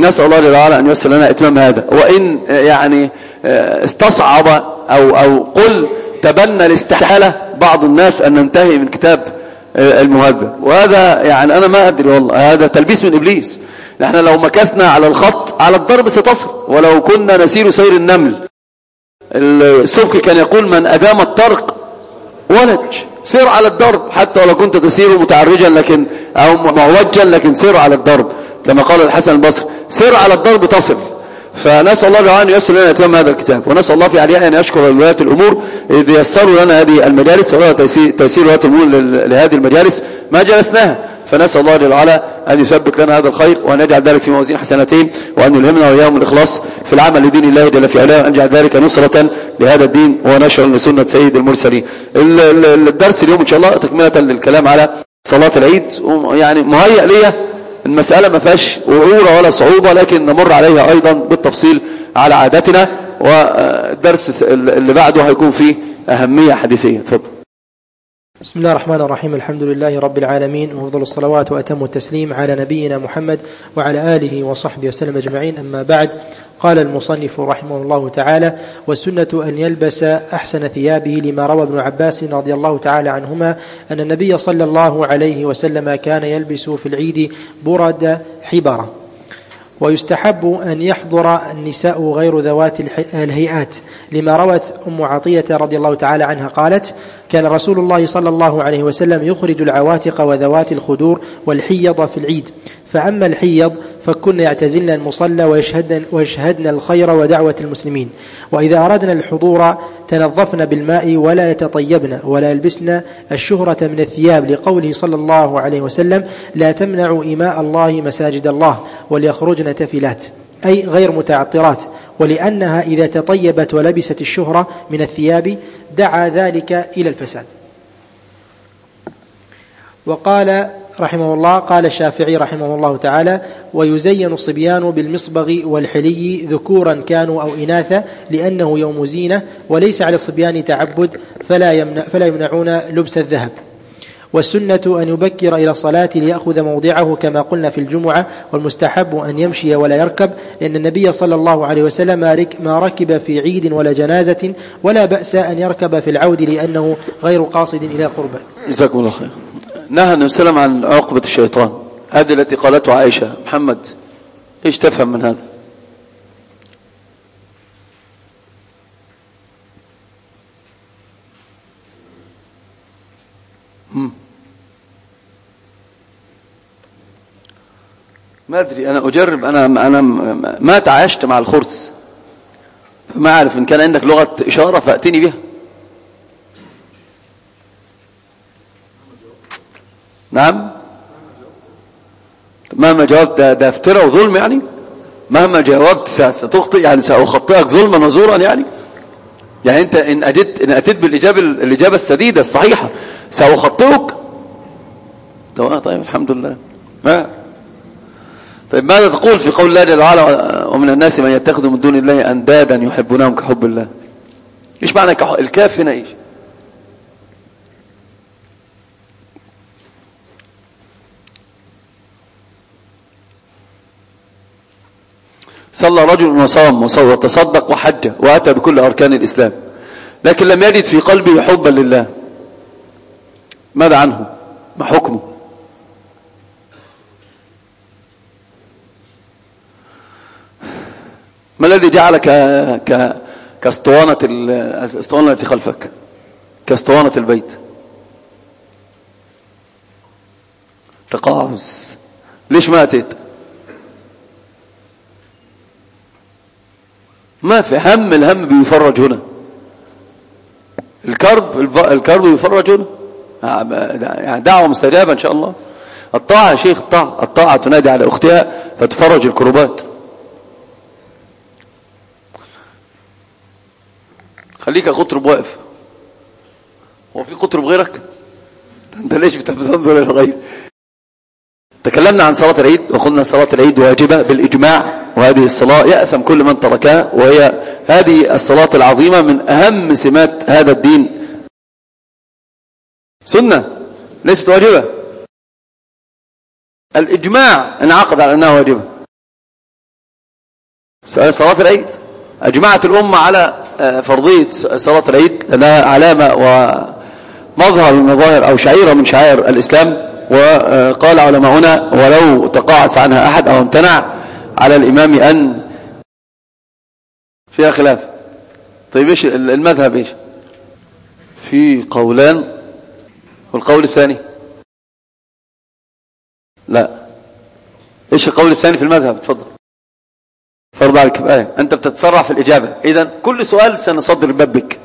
نسأل الله جل وعلا أن ييسر لنا إتمام هذا. وإن يعني استصعب أو قل تبنى الاستحالة بعض الناس أن ننتهي من كتاب المهذب، وهذا يعني أنا ما أدري والله، هذا تلبيس من إبليس. نحن لو مكثنا على الخط على الضرب ستصل، ولو كنا نسير سير النمل. السبكي كان يقول من أدام الطرق ولج، سير على الضرب حتى ولو كنت تسير متعرجا لكن أو معوجا، لكن سير على الضرب كما قال الحسن البصري، سير على الضرب تصل. فنسأل الله تعالى أن ييسر لنا إتمام هذا الكتاب، ونسأل الله في عليها أن يشكر ولاة الأمور إذ يسروا لنا هذه المجالس، ولا تيسير ولاة الأمور لهذه المجالس ما جلسناها. فنسأل الله جل وعلا أن يثبت لنا هذا الخير، وأن يجعل ذلك في موازين حسناتهم، وأن يلهمنا وإياهم الإخلاص في العمل لدين الله جل في علاه، وأن يجعل ذلك نصرة لهذا الدين ونشر لسنة سيد المرسلين. الدرس اليوم إن شاء الله تكملة للكلام على صلاة العيد، يعني مهيأ لي المسألة ما فيهاش وعورة ولا صعوبة، لكن نمر عليها أيضا بالتفصيل على عادتنا، والدرس اللي بعده هيكون فيه أهمية حديثية. تفضل. بسم الله الرحمن الرحيم. الحمد لله رب العالمين، وأفضل الصلوات وأتم التسليم على نبينا محمد وعلى آله وصحبه وسلم أجمعين. أما بعد، قال المصنف رحمه الله تعالى: والسنة أن يلبس أحسن ثيابه، لما روى ابن عباس رضي الله تعالى عنهما أن النبي صلى الله عليه وسلم كان يلبس في العيد برد حبرة. ويستحب أن يحضر النساء غير ذوات الهيئات، لما روت أم عطية رضي الله تعالى عنها قالت: كان رسول الله صلى الله عليه وسلم يخرج العواتق وذوات الخدور والحيض في العيد، فأما الحيض فكن يعتزلن المصلى ويشهدن الخير ودعوة المسلمين، وإذا أردنا الحضور تنظفن بالماء ولا يتطيبن ولا يلبسن الشهرة من الثياب، لقوله صلى الله عليه وسلم: لا تمنعوا إماء الله مساجد الله وليخرجن تفلات، أي غير متعطرات، ولأنها إذا تطيبت ولبست الشهرة من الثياب دعا ذلك إلى الفساد. وقال رحمه الله: قال الشافعي رحمه الله تعالى: ويزين الصبيان بالمصبغ والحلي ذكورا كانوا أو إناثا، لأنه يوم زينة، وليس على الصبيان تعبد فلا يمنعون لبس الذهب. والسنة أن يبكر إلى الصلاة ليأخذ موضعه كما قلنا في الجمعة، والمستحب أن يمشي ولا يركب، لأن النبي صلى الله عليه وسلم ما ركب في عيد ولا جنازة، ولا بأس أن يركب في العود لأنه غير قاصد إلى قربه. جزاكم الله خير. نهى النبي صلى الله عليه وسلم عن عقبة الشيطان، هذه التي قالته عائشة. محمد ايش تفهم من هذا؟ ما أدري، أنا أجرب، أنا ما تعايشت مع الخرس، فما أعرف. إن كان عندك لغة إشارة فأتني بها. نعم، مهما جاوبت ده افتراء وظلم يعني. مهما جاوبت ستخطئ يعني، سأخطئك ظلما وزورا يعني أنت إن أتيت الإجابة السديدة الصحيحة سأخطئك. طيب الحمد لله. طيب ماذا تقول في قول الله جل وعلا: ومن الناس من يتخذ من دون الله أندادا يحبونهم كحب الله؟ إيش معنى الكاف هنا؟ إيش؟ صلى رجل وصام وتصدق وحج وأتى بكل أركان الإسلام، لكن لم يجد في قلبه حبا لله، ماذا عنه؟ ما حكمه؟ ما الذي جعلك كاسطوانة الاسطوانة التي خلفك، كاسطوانة البيت؟ تقاعس. ليش ما أتيت؟ ما في هم، الهم بيفرج هنا، الكرب بيفرج هنا، يعني دعوة مستجابة إن شاء الله. الطاعة يا شيخ، الطاعة تنادي على أختها فتفرج الكربات. خليك قطرب واقف، هو في قطرب غيرك؟ انت ليش بتنظر الى الغير؟ تكلمنا عن صلاة العيد وقلنا صلاة العيد واجبة بالإجماع، وهذه الصلاة يأثم كل من تركها، وهي هذه الصلاة العظيمة من أهم سمات هذا الدين. سنة ليست واجبة، الإجماع انعقد على أنها واجبة. صلاة العيد. أجمعت الأمة على فرضية صلاة العيد لأنها علامة ومظهر من مظاهر أو شعيرة من شعائر الإسلام. وقال علماؤنا ولو تقاعس عنها أحد أو امتنع على الإمام أن فيها خلاف. طيب إيش المذهب؟ إيش في قولان، والقول الثاني لا. إيش القول الثاني في المذهب؟ تفضل. فرض على الكفاية. أنت بتتسرع في الإجابة، إذن كل سؤال سنصدر الباب بك.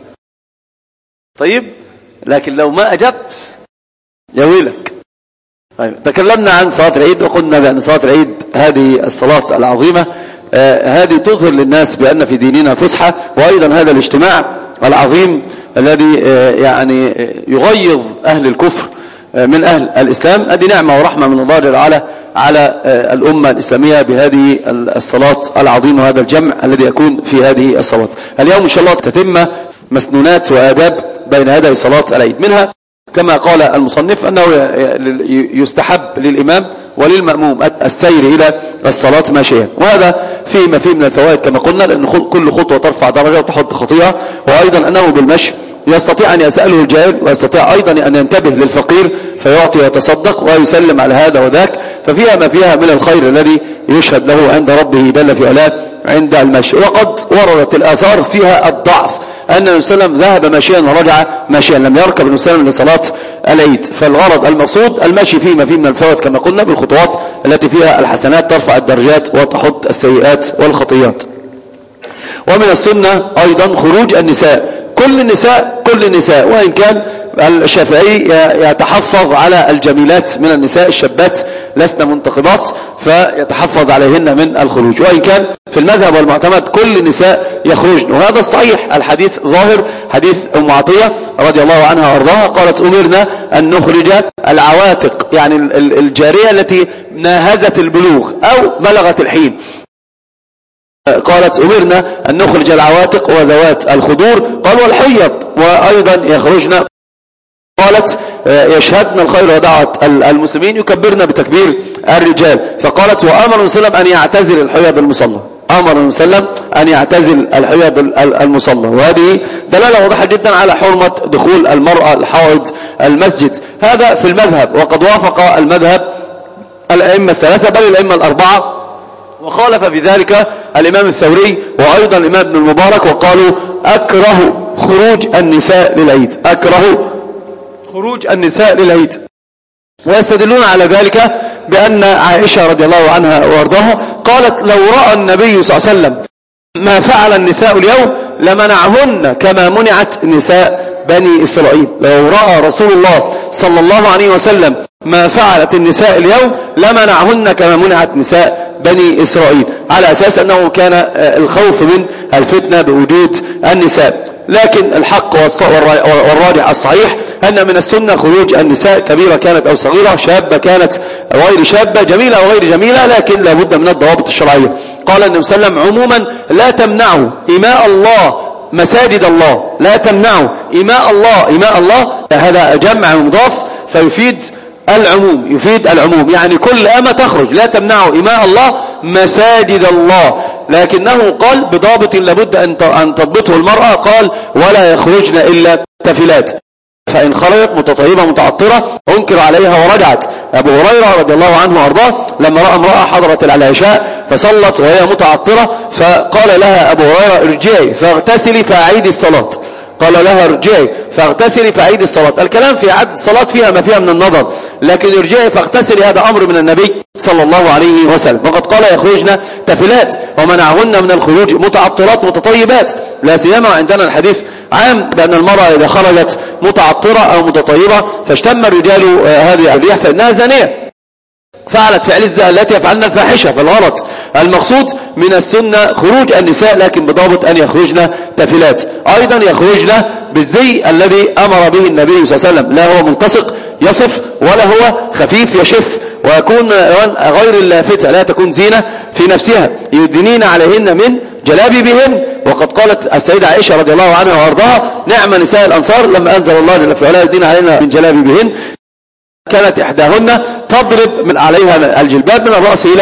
طيب لكن لو ما أجبت يا ويلك. طيب تكلمنا عن صلاة العيد وقلنا بأن صلاة العيد هذه الصلاة العظيمة هذه تظهر للناس بأن في ديننا فسحة، وأيضا هذا الاجتماع العظيم الذي يعني يغيظ أهل الكفر من أهل الإسلام. هذه نعمة ورحمة من الله جل وعلا على الأمة الإسلامية بهذه الصلاة العظيمة وهذا الجمع الذي يكون في هذه الصلاة. اليوم إن شاء الله تتم مسنونات وآداب بين هذه صلاة العيد. منها كما قال المصنف أنه يستحب للإمام وللمأموم السير إلى الصلاة ماشيا، وهذا فيه ما فيه من الفوائد كما قلنا، لأن كل خطوة ترفع درجة وتحط خطيئة، وأيضا أنه بالمشي يستطيع أن يسأله الجاهل، ويستطيع أيضا أن ينتبه للفقير فيعطي ويتصدق ويسلم على هذا وذاك، ففيها ما فيها من الخير الذي يشهد له عند ربه جل في علاه عند المشي. وقد وردت الآثار فيها الضعف، أن النبي صلى الله عليه وسلم ذهب ماشيا ورجع ماشيا، لم يركب النبي صلى الله عليه وسلم لصلاة العيد. فالغرض المقصود المشي فيه ما فيه من الفوائد كما قلنا، بالخطوات التي فيها الحسنات ترفع الدرجات وتحط السيئات والخطيات. ومن السنة أيضا خروج النساء، كل النساء، وإن كان الشافعي يتحفظ على الجميلات من النساء الشابات لسنا منتقبات فيتحفظ عليهن من الخروج، وإن كان في المذهب والمعتمد كل النساء يخرجن، وهذا الصحيح. الحديث ظاهر حديث أم عطية رضي الله عنها وارضاها قالت أمرنا أن نخرج العواتق، يعني الجارية التي ناهزت البلوغ أو بلغت الحين، قالت أمرنا أن نخرج العواتق وذوات الخدور، قال والحيض وأيضا يخرجن، قالت يشهدن الخير ودعوة المسلمين يكبرن بتكبير الرجال، فقالت وأمر النبي صلى الله عليه وسلم أن يعتزل الحيض المصلى، أمر النبي صلى الله عليه وسلم أن يعتزل الحيض المصلى، وهذه دلالة واضحة جدا على حرمة دخول المرأة الحائض المسجد. هذا في المذهب، وقد وافق المذهب الأئمة الثلاثة بل الأئمة الأربعة، وخالف بذلك الإمام الثوري وأيضا الإمام ابن المبارك، وقالوا أكره خروج النساء للعيد، أكره خروج النساء للعيد. ويستدلون على ذلك بأن عائشة رضي الله عنها وارضاها قالت لو رأى النبي صلى الله عليه وسلم ما فعل النساء اليوم لمنعهن كما منعت نساء بني إسرائيل، لو رأى رسول الله صلى الله عليه وسلم ما فعلت النساء اليوم لمنعهن كما منعت نساء بني إسرائيل، على أساس أنه كان الخوف من الفتنة بوجود النساء. لكن الحق والراجح الصحيح أن من السنة خروج النساء، كبيرة كانت أو صغيرة، شابة كانت غير شابة، جميلة أو غير جميلة، لكن لابد من الضوابط الشرعية. قال النبي صلى الله عليه وسلم عموما لا تمنعوا إماء الله مساجد الله، لا تمنعوا إماء الله، إماء الله هذا جمع مضاف فيفيد العموم، يفيد العموم، يعني كل أمة تخرج، لا تمنعوا إماء الله مساجد الله، لكنه قال بضابط لابد أن تضبطه المرأة، قال ولا يخرجن إلا تفلات، فإن خرجت متطيبة متعطرة أنكر عليها ورجعت. أبو هريرة رضي الله عنه وأرضاه لما رأى امرأة حضرت العشاء فصلت وهي متعطرة فقال لها أبو هريرة ارجعي فاغتسلي فأعيدي الصلاة، قال لها ارجعي فاغتسلي فأعيدي الصلاة. الكلام في عد الصلاة فيها ما فيها من النظر، لكن ارجعي فاغتسلي هذا أمر من النبي صلى الله عليه وسلم. وقد قال يخرجن تفلات ومنعهن من الخروج متعطرات متطيبات، لا سيما عندنا الحديث عام بأن المرأة إذا خرجت متعطرة أو متطيبة فاشتم الرجال هذه الريح فإنها زانية، فعلت فعل التي يفعلن الفاحشة. فالغرض المقصود من السنة خروج النساء، لكن بضابط أن يخرجن تفلات، أيضا يخرجن بالزي الذي أمر به النبي صلى الله عليه وسلم، لا هو ملتصق يصف ولا هو خفيف يشف، ويكون غير اللافتة، لا تكون زينة في نفسها، يدنين عليهن من جلابيبهن. وقد قالت السيدة عائشة رضي الله عنها وارضاها نعم نساء الأنصار لما أنزل الله جل في علاه يدين علينا من جلابيبهن، كانت إحداهن تضرب من عليها الجلباب من الرأس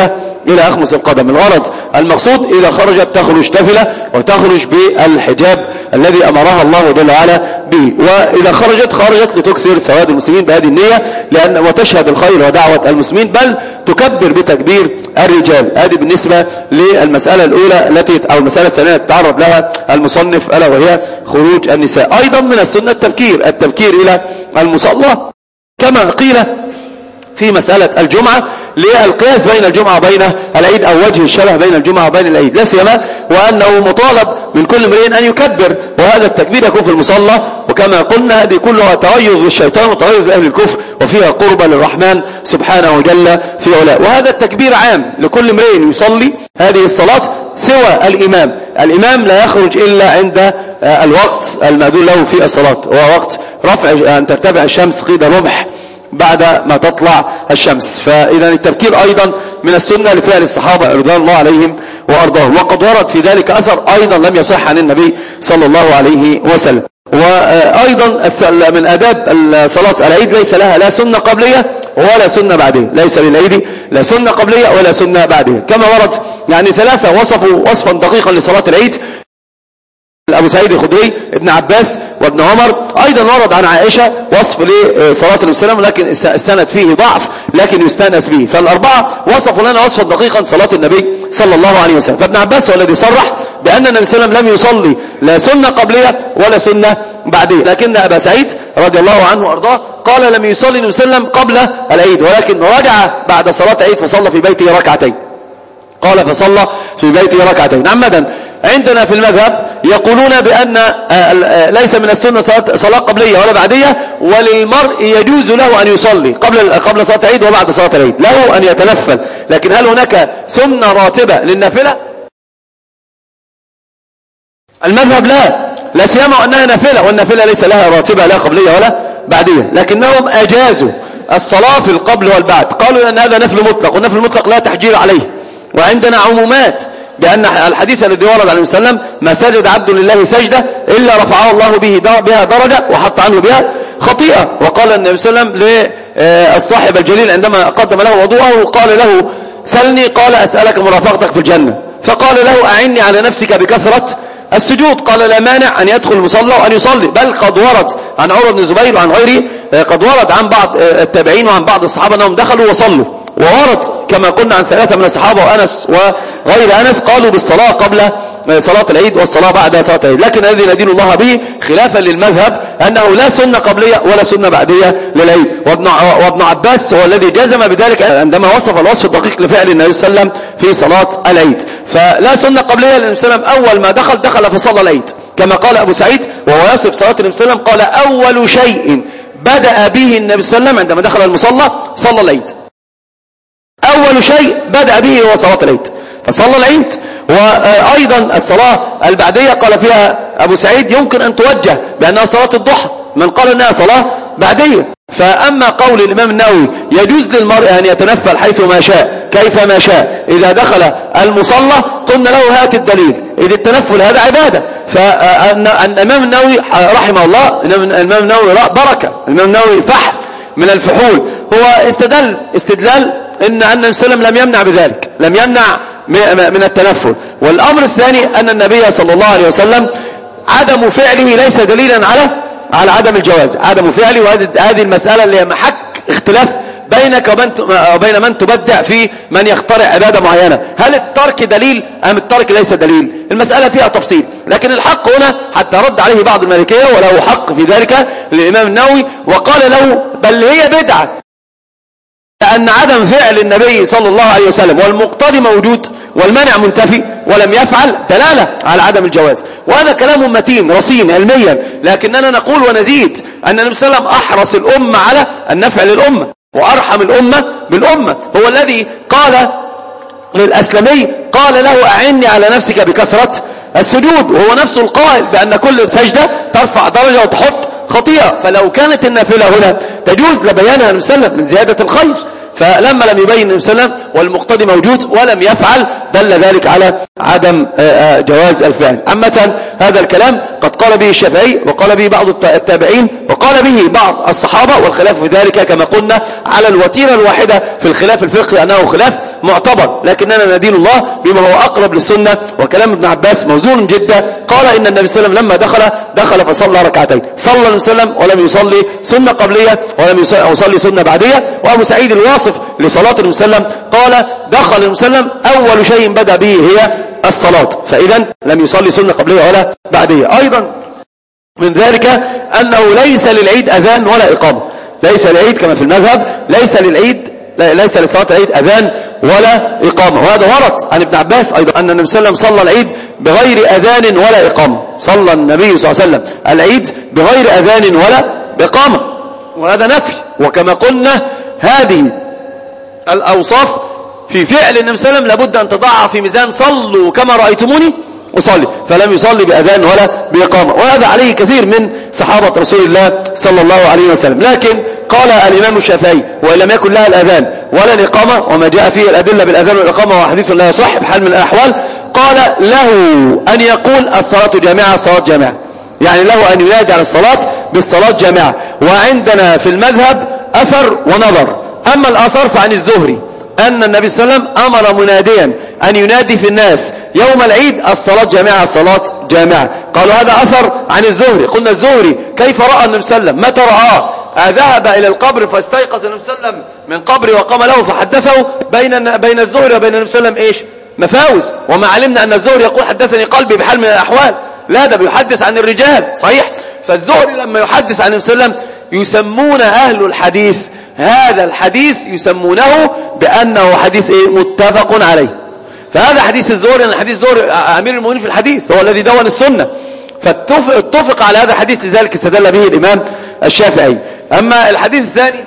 إلى أخمص القدم. الغرض المقصود إذا خرجت تخرج تفلة وتخرج بالحجاب الذي أمرها الله جل وعلا به، وإذا خرجت لتكسر سواد المسلمين بهذه النية وتشهد الخير ودعوة المسلمين، بل تكبر بتكبير الرجال. هذه بالنسبة للمسألة الأولى أو المسألة الثانية تعرض لها المصنف، ألا وهي خروج النساء. أيضا من السنة التبكير إلى المصلى، كما قيل في مسألة الجمعة للقياس بين الجمعة وبين العيد، أو وجه الشبه بين الجمعة وبين العيد، لا سيما وأنه مطالب من كل امرئ أن يكبر، وهذا التكبير يكون في المصلى. وكما قلنا هذه كلها تغيظ للشيطان وتغيظ لأهل الكفر، وفيها قربة للرحمن سبحانه جل في علاه. وهذا التكبير عام لكل امرئ يصلي هذه الصلاة سوى الإمام لا يخرج إلا عند الوقت المأذون له في الصلاة، وهو وقت رفع أن ترتفع الشمس قيد رمح بعد ما تطلع الشمس. فإذا التبكير أيضا من السنة لفعل الصحابة رضوان الله عليهم وأرضاهم، وقد ورد في ذلك أثر أيضا لم يصح عن النبي صلى الله عليه وسلم. وأيضا من آداب صلاة العيد ليس لها لا سنة قبلية ولا سنة بعدية، ليس للعيد لا سنة قبلية ولا سنة بعدية، كما ورد يعني ثلاثة وصفوا وصفا دقيقا لصلاة العيد: أبو سعيد الخدري، ابن عباس، وابن عمر. أيضا ورد عن عائشة وصف لصلاة النبي صلى الله عليه وسلم، لكن السند فيه ضعف لكن يستأنس به. فالأربعة وصفوا لنا وصفا دقيقا صلاة النبي صلى الله عليه وسلم. فابن عباس هو الذي صرح بأن النبي صلى الله عليه وسلم لم يصلي لا سنة قبلية ولا سنة بعدية، لكن أبا سعيد رضي الله عنه وأرضاه قال لم يصلي النبي صلى الله عليه وسلم قبل العيد، ولكن رجع بعد صلاة العيد فصلى في بيته ركعتين. قال فصلى في بيته ركعتين عمدا. عندنا في المذهب يقولون بأن ليس من السنة صلاة قبلية ولا بعدية، وللمرء يجوز له أن يصلي قبل صلاة العيد وبعد صلاة العيد، له أن يتنفل. لكن هل هناك سنة راتبة للنافلة؟ المذهب لا سيما أنها نافلة، والنافلة ليس لها راتبة لا قبلية ولا بعدية، لكنهم أجازوا الصلاة في القبل والبعد. قالوا أن هذا نفل مطلق، والنفل المطلق لا تحجير عليه. وعندنا عمومات بأن الحديث الذي ورد عن النبي صلى الله عليه وسلم: ما سجد عبد لله سجدة إلا رفعه الله بها درجة وحط عنه بها خطيئة. وقال النبي صلى الله عليه وسلم للصاحب الجليل عندما قدم له وضوءه قال له: سلني، قال: أسألك مرافقتك في الجنة. فقال له: أعني على نفسك بكثرة السجود. قال: لا مانع أن يدخل المصلى وأن يصلي. بل قد ورد عن عمر بن الزبير وعن غيره، قد ورد عن بعض التابعين وعن بعض الصحابة أنهم دخلوا وصلوا. وورد كما قلنا عن ثلاثة من الصحابة وأنس وغير أنس قالوا بالصلاة قبل صلاة العيد والصلاة بعد صلاة العيد. لكن الذي ندين الله به خلافا للمذهب أنه لا سنة قبلية ولا سنة بعدية للعيد. وابن عباس هو الذي جزم بذلك عندما وصف الوصف الدقيق لفعل النبي صلى الله عليه وسلم في صلاة العيد. فلا سنة قبلية للنبي صلى الله عليه وسلم، أول ما دخل فصلى العيد، كما قال أبو سعيد وهو يصف صلاة النبي صلى الله عليه وسلم قال: أول شيء بدأ به النبي صلى الله عليه وسلم عندما دخل المصلى صلى العيد. أول شيء بدأ به هو صلاة العيد، فصلى العيد. وأيضا الصلاة البعدية قال فيها أبو سعيد يمكن أن توجه بأنها صلاة الضحى، من قال أنها صلاة بعدية. فأما قول الإمام النووي يجوز للمرء أن يتنفل حيث ما شاء كيف ما شاء إذا دخل المصلى، قلنا له: هات الدليل، إذ التنفل هذا عبادة. فالإمام النووي رحمه الله، الإمام النووي بركة، الإمام النووي فحل من الفحول، هو استدلال إن النبي صلى الله عليه وسلم لم يمنع بذلك، لم يمنع من التنفل. والأمر الثاني أن النبي صلى الله عليه وسلم عدم فعله ليس دليلا على عدم الجواز، عدم فعله. وهذه المسألة اللي هي محك اختلاف بينك وبين من تبدع في من يخترع عبادة معينة. هل الترك دليل أم الترك ليس دليل؟ المسألة فيها تفصيل، لكن الحق هنا حتى رد عليه بعض المالكية وله حق في ذلك للإمام النووي، وقال له: بل هي بدعة، لأن عدم فعل النبي صلى الله عليه وسلم والمقتضي موجود والمانع منتفي ولم يفعل دلالة على عدم الجواز. وهذا كلام متين رصين علميا، لكننا نقول ونزيد أن النبي صلى الله عليه وسلم أحرص الأمة على النفع للأمة وأرحم الأمة بالأمة. هو الذي قال للأسلمي قال له: أعني على نفسك بكثرة السجود، وهو نفسه القائل بأن كل سجدة ترفع درجة وتحط خطيئة. فلو كانت النافلة هنا تجوز لبيانها النبي صلى الله عليه وسلم من زيادة الخير. فلما لم يبين النبي صلى الله عليه وسلم والمقتدي موجود ولم يفعل دل ذلك على عدم جواز الفعل. عامة هذا الكلام قد قال به الشافعي وقال به بعض التابعين وقال به بعض الصحابة، والخلاف في ذلك كما قلنا على الوتيرة الواحدة في الخلاف الفقهي أنه خلاف معتبر، لكننا ندين الله بما هو أقرب للسنة. وكلام ابن عباس موزون جدا، قال إن النبي صلى الله عليه وسلم لما دخل فصلى ركعتين، صلى النبي صلى الله عليه وسلم ولم يصلي سنة قبلية ولم يصلي سنة بعدية. وأبو سعيد الواصف لصلاة النبي صلى الله عليه وسلم قال دخل النبي صلى الله عليه وسلم أول شيء بدأ به هي الصلاة، فإذا لم يصلي سنة قبلية ولا بعدية. أيضا من ذلك أنه ليس للعيد أذان ولا إقامة، ليس للعيد كما في المذهب، ليس لصلاة العيد أذان ولا إقامة. وهذا ورد عن ابن عباس أيضا أن النبي صلى الله عليه وسلم صلى العيد بغير أذان ولا إقامة، صلى النبي صلى الله عليه وسلم العيد بغير أذان ولا إقامة، وهذا نفي. وكما قلنا هذه الأوصاف في فعل النبي صلى الله عليه وسلم لابد أن تضعها في ميزان صلوا كما رأيتموني أصلي، فلم يصلي بأذان ولا بإقامة، وهذا عليه كثير من صحابة رسول الله صلى الله عليه وسلم. لكن قال الإمام الشافعي وإن لم يكن لها الأذان ولا الإقامة، وما جاء فيه الأدلة بالأذان والإقامة وحديث لا يصح بحال من الأحوال، قال له أن يقول الصلاة جامعة، الصلاة جامعة، يعني له أن ينادي على الصلاة بالصلاة جامعة. وعندنا في المذهب أثر ونظر. أما الأثر فعن الزهري أن النبي صلى الله عليه وسلم أمر مناديا أن ينادي في الناس يوم العيد الصلاة جامعة، الصلاة جامعة. قالوا هذا أثر عن الزهري. قلنا الزهري كيف رأى النبي صلى الله عليه وسلم؟ متى رآه؟ ذهب إلى القبر فاستيقظ النبي صلى الله عليه وسلم من قبره وقام له فحدثه بين الزهري وبين النبي صلى الله عليه وسلم إيش؟ مفاوز. وما علمنا أن الزهري يقول حدثني قلبي بحال من الأحوال، لا ده بيحدث عن الرجال صحيح. فالزهري لما يحدث عن النبي صلى الله عليه وسلم يسمون أهل الحديث هذا الحديث يسمونه بأنه حديث متفق عليه. فهذا حديث الزهري، أن حديث الزهري أمير المؤمنين في الحديث هو الذي دون السنة، فاتفق على هذا الحديث، لذلك استدل به الإمام الشافعي. أما الحديث الثاني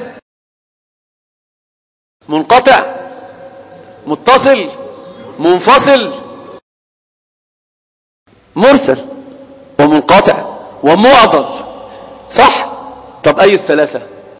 منقطع متصل منفصل مرسل ومنقطع ومعضل، صح؟ طب أي الثلاثة؟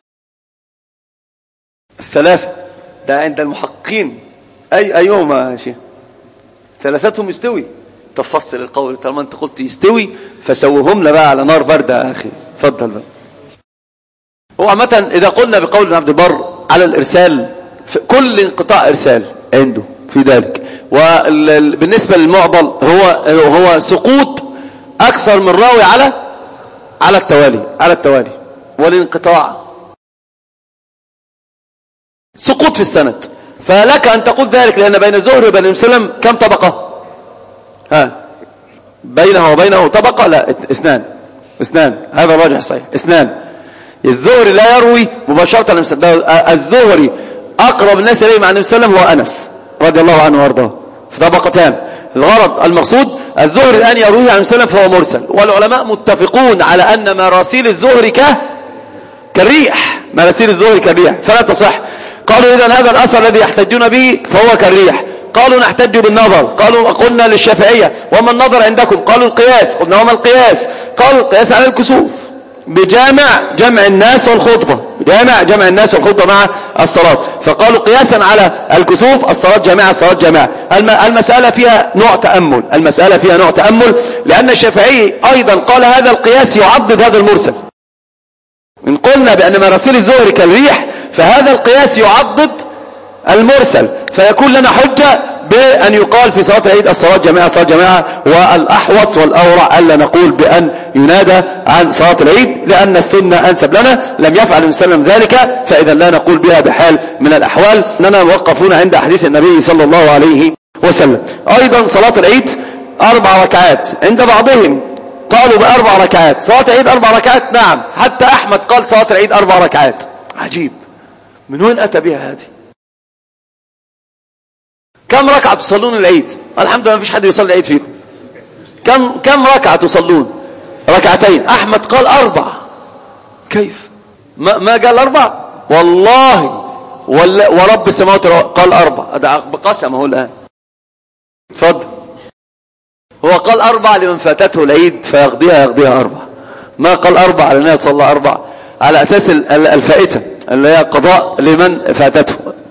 الثلاثة ده عند المحققين أيهما يا شيخ؟ ثلاثتهم يستوي. تفصل القول طالما انت قلت يستوي فسوهم لنا بقى على نار باردة يا أخي. اتفضل بقى. هو عامة إذا قلنا بقول ابن عبد البر على الإرسال، كل انقطاع إرسال عنده في ذلك. وبالنسبة للمعضل هو سقوط أكثر من راوي على التوالي والانقطاع سقوط في السند. فلك أن تقول ذلك لأن بين الزهري وبين النبي صلى الله عليه وسلم كم طبقة؟ بينه وبينه طبقة؟ لا، اثنان. هذا الراجح صحيح، اثنان. الزهري لا يروي مباشرة. الزهري أقرب الناس إليه مع النبي صلى الله عليه وسلم هو أنس رضي الله عنه وارضاه، في طبقتان. الغرض المقصود الزهري الآن يرويه عن النبي صلى الله عليه وسلم فهو مرسل. والعلماء متفقون على أن مراسيل الزهري كالريح، مراسيل الزهري كالريح فلا تصح. قالوا إذن هذا الأثر الذي يحتجون به فهو كالريح. قالوا نحتج بالنظر. قلنا للشافعية وما النظر عندكم؟ قالوا القياس. قلنا وما القياس؟ قالوا القياس على الكسوف جمع الناس والخطبة، جمع الناس والخطبة مع الصلاة. فقالوا قياسا على الكسوف الصلاة جامعة، الصلاة جامعة. المسألة فيها نوع تأمل، لأن الشافعي أيضا قال هذا القياس يعضد هذا المرسل. إن قلنا بأن مراسيل الزهري كالريح فهذا القياس يعضد المرسل، فيكون لنا حجة بأن يقال في صلاة العيد الصلاة جماعة، الصلاة جماعة. والأحوط والأورع ألا نقول بأن ينادى عن صلاة العيد، لأن السنة أنسب لنا. لم يفعل النبي صلى الله عليه وسلم ذلك، فإذا لا نقول بها بحال من الأحوال. أننا موقفون عند حديث النبي صلى الله عليه وسلم. أيضا صلاة العيد 4 ركعات، عند بعضهم قالوا ب4 ركعات. صلاة العيد 4 ركعات، نعم، حتى أحمد قال صلاة العيد 4 ركعات. عجيب، من وين أتى بها هذه؟ كم ركعة تصلون العيد؟ الحمد لله ما فيش حد يصلي العيد فيكم. كم ركعة تصلون؟ 2. أحمد قال 4. كيف؟ ما قال 4 والله ورب السماوات قال 4. هذا بقسم هو الآن. تفضل. هو قال 4 لمن فاتته العيد فيقضيها 4. ما قال 4 على الناس صلى 4 على أساس الفائتة اللي هي قضاء لمن فاتته.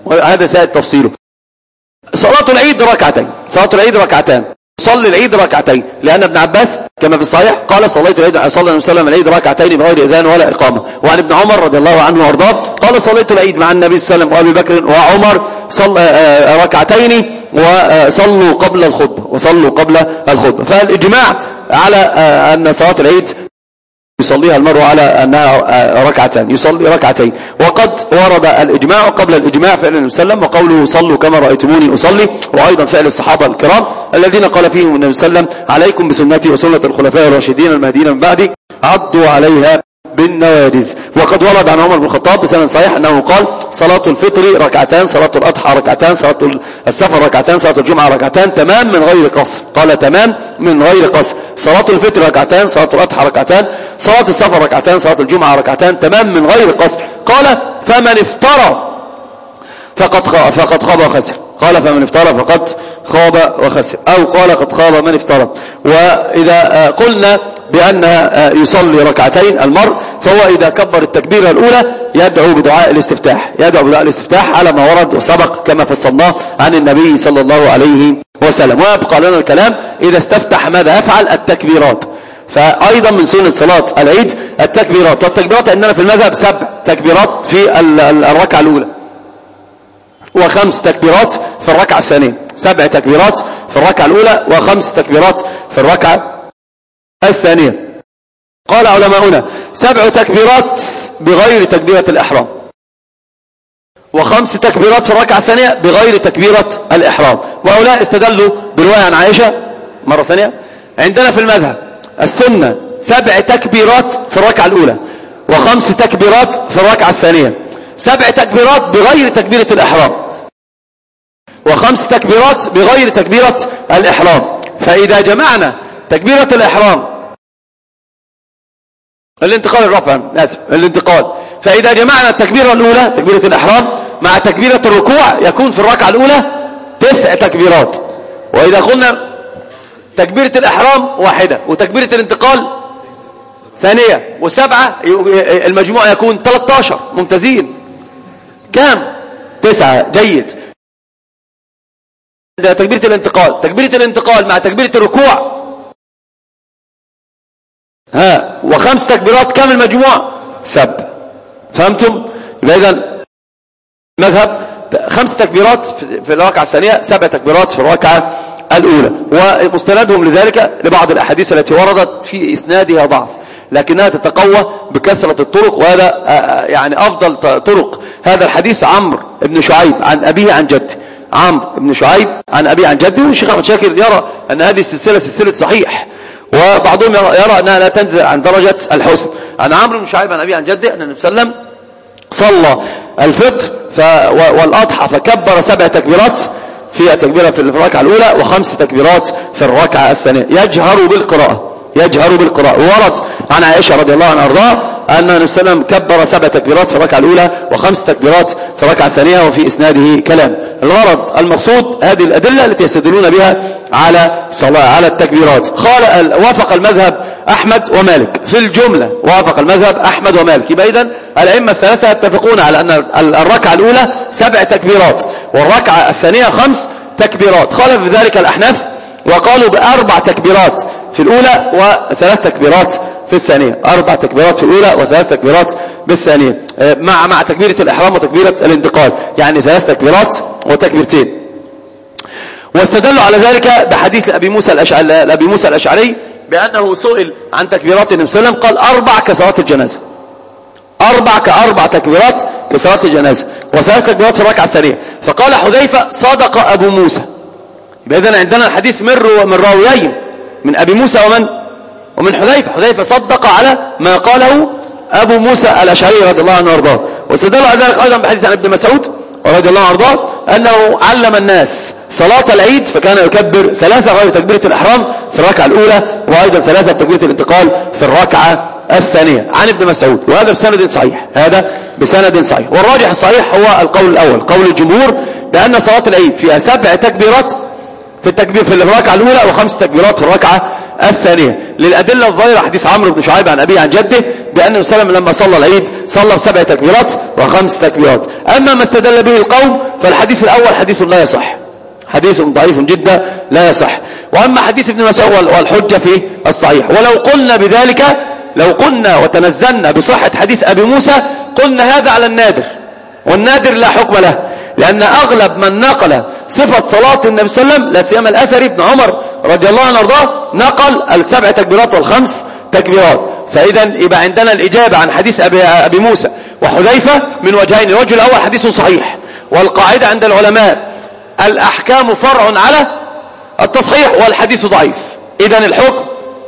وهذا سائد تفصيله. صلاة العيد ركعتين، صلاة العيد ركعتان، صلي العيد ركعتين، لأن ابن عباس كما في الصحيح قال صليت العيد، صلى الله عليه وسلم العيد ركعتين بغير إذان ولا إقامة. وعن ابن عمر رضي الله عنه وارضاه قال صليت العيد مع النبي صلى الله عليه وسلم وأبي بكر وعمر ركعتين وصلوا قبل الخطبة، وصلوا قبل الخطبة. فالإجماع على أن صلاة العيد يصليها المرء على أنها ركعتان، يصلي ركعتين. وقد ورد الإجماع قبل الإجماع فعل النبي صلى الله عليه وسلم، وقوله صلوا كما رأيتموني أصلي، وأيضا فعل الصحابة الكرام الذين قال فيهم النبي صلى الله عليه وسلم عليكم بسنتي وسنة الخلفاء الراشدين المهديين من بعدي عضوا عليها بالنواجذ. وقد ورد عن عمر بن الخطاب بسند صحيح أنه قال صلاة الفطر ركعتان، صلاة الأضحى ركعتان، صلاة السفر ركعتان، صلاة الجمعة ركعتان تمام من غير قصر. قال تمام من غير قصر. صلاة الفطر ركعتان، صلاة الأضحى ركعتان، صلاة السفر ركعتان، صلاة الجمعة ركعتان تمام من غير قصر. قال فمن افترى فقد خاب وخسر. قال فمن افترى فقد خاب وخسر، أو قال قد خاب من افترى. وإذا قلنا بأن يصلي ركعتين المرء، فهو إذا كبر التكبيرة الأولى يدعو بدعاء الاستفتاح، يدعو بدعاء الاستفتاح على ما ورد وسبق كما فصلناه عن النبي صلى الله عليه وسلم. ويبقى لنا الكلام إذا استفتح ماذا يفعل؟ التكبيرات. فأيضا من سنة صلاة العيد التكبيرات. والتكبيرات عندنا في المذهب 7 تكبيرات في الركعة الأولى، و5 تكبيرات في الركعة الثانية. 7 تكبيرات في الركعة الأولى و5 تكبيرات في الركعة الثانية. قال علماؤنا 7 تكبيرات بغير تكبيرة الإحرام، و5 تكبيرات في الركعة الثانية بغير تكبيرة الإحرام. وهؤلاء استدلوا برواية عن عائشة مرة ثانية. عندنا في المذهب السنة 7 تكبيرات في الركعة الأولى، و5 تكبيرات في الركعة الثانية. 7 تكبيرات بغير تكبيرة الإحرام، و5 تكبيرات بغير تكبيرة الإحرام. فإذا جمعنا تكبيرة الإحرام الانتقال، فإذا جمعنا التكبيرة الأولى تكبيرة الإحرام مع تكبيرة الركوع يكون في الركعة الأولى 9 تكبيرات. وإذا قلنا تكبيرة الإحرام 1 وتكبيرة الانتقال 2 و7 المجموع يكون 13. ممتازين. كام؟ 9. جيد. تكبيرة الانتقال مع تكبيرة الركوع و5 تكبيرات كم المجموع؟ 7. فهمتم؟ يبقى إذن مذهب 5 تكبيرات في الركعة الثانية، 7 تكبيرات في الركعة الأولى. ومستندهم لذلك لبعض الأحاديث التي وردت في إسنادها ضعف، لكنها تتقوى بكثرة الطرق. وهذا يعني أفضل طرق هذا الحديث عمرو بن شعيب عن أبيه عن جده. عمرو بن شعيب عن أبيه عن جده. والشيخ أحمد شاكر يرى أن هذه السلسلة سلسلة صحيح، وبعضهم يرى أنها لا تنزل عن درجة الحسن. عن عمرو بن شعيب عن أبيه عن جده أن النبي صلى الله عليه وسلم صلى الفطر والأضحى فكبر 7 تكبيرات في تكبيرة في الركعة الأولى و5 تكبيرات في الركعة الثانية يجهر بالقراءة. وورد عن عائشة رضي الله عنها وارضاها أن النبي صلى الله عليه وسلم كبر 7 تكبيرات في الركعة الأولى و5 تكبيرات في الركعة الثانية، وفي إسناده كلام. الغرض المقصود هذه الأدلة التي يستدلون بها على التكبيرات. وافق المذهب أحمد ومالك في الجملة، وافق المذهب أحمد ومالك. يبقى إذن الأئمة الثلاثة يتفقون على أن الركعة الأولى 7 تكبيرات والركعة الثانية 5 تكبيرات. خالف بذلك الأحناف وقالوا ب4 تكبيرات في الأولى و3 تكبيرات في الثانية. 4 تكبيرات في الأولى و3 تكبيرات بالثانية مع تكبيرة الإحرام وتكبيرة الانتقال، يعني 3 تكبيرات وتكبيرتين. واستدلوا على ذلك بحديث لأبي موسى الأشعري بأنه سئل عن تكبيرات النبي صلى الله عليه وسلم قال 4 كصلاة الجنازة. 4 تكبيرات لصلاة الجنازة و3 تكبيرات في الركعة الثانية. فقال حذيفة صدق أبو موسى. يبقى إذن عندنا الحديث من راويين، من أبي موسى ومن حذيفة صدق على ما قاله أبو موسى الأشعري رضي الله عنه وارضاه. واستدلوا على ذلك أيضا بحديث عن ابن مسعود رضي الله عنه وارضاه أنه علم الناس صلاة العيد فكان يكبر 3 غير تكبيرة الإحرام في الركعة الأولى، وأيضا 3 تكبيرة الانتقال في الركعة الثانية عن ابن مسعود. وهذا بسند صحيح. والراجح الصحيح هو القول الأول، قول الجمهور بأن صلاة العيد فيها 7 تكبيرات في الركعة الأولى و5 تكبيرات في الركعة الثانية. للأدلة الظاهرة حديث عمرو بن شعيب عن أبيه عن جده بأن النبي صلى الله عليه وسلم لما صلى العيد صلى ب7 تكبيرات و5 تكبيرات. أما ما استدل به القوم فالحديث الأول حديث لا يصح، حديث ضعيف جدا لا يصح. وأما حديث ابن مسعود والحجة في الصحيح. ولو قلنا بذلك، لو قلنا وتنزلنا بصحة حديث أبي موسى قلنا هذا على النادر، والنادر لا حكم له، لأن أغلب من نقل صفة صلاة النبي صلى الله عليه وسلم لا سيما الأثري ابن عمر رضي الله عنه وارضاه نقل 7 تكبيرات و5 تكبيرات. فإذا يبقى عندنا الإجابة عن حديث أبي موسى وحذيفة من وجهين. الوجه الأول حديث صحيح، والقاعدة عند العلماء الأحكام فرع على التصحيح والحديث ضعيف، إذا الحكم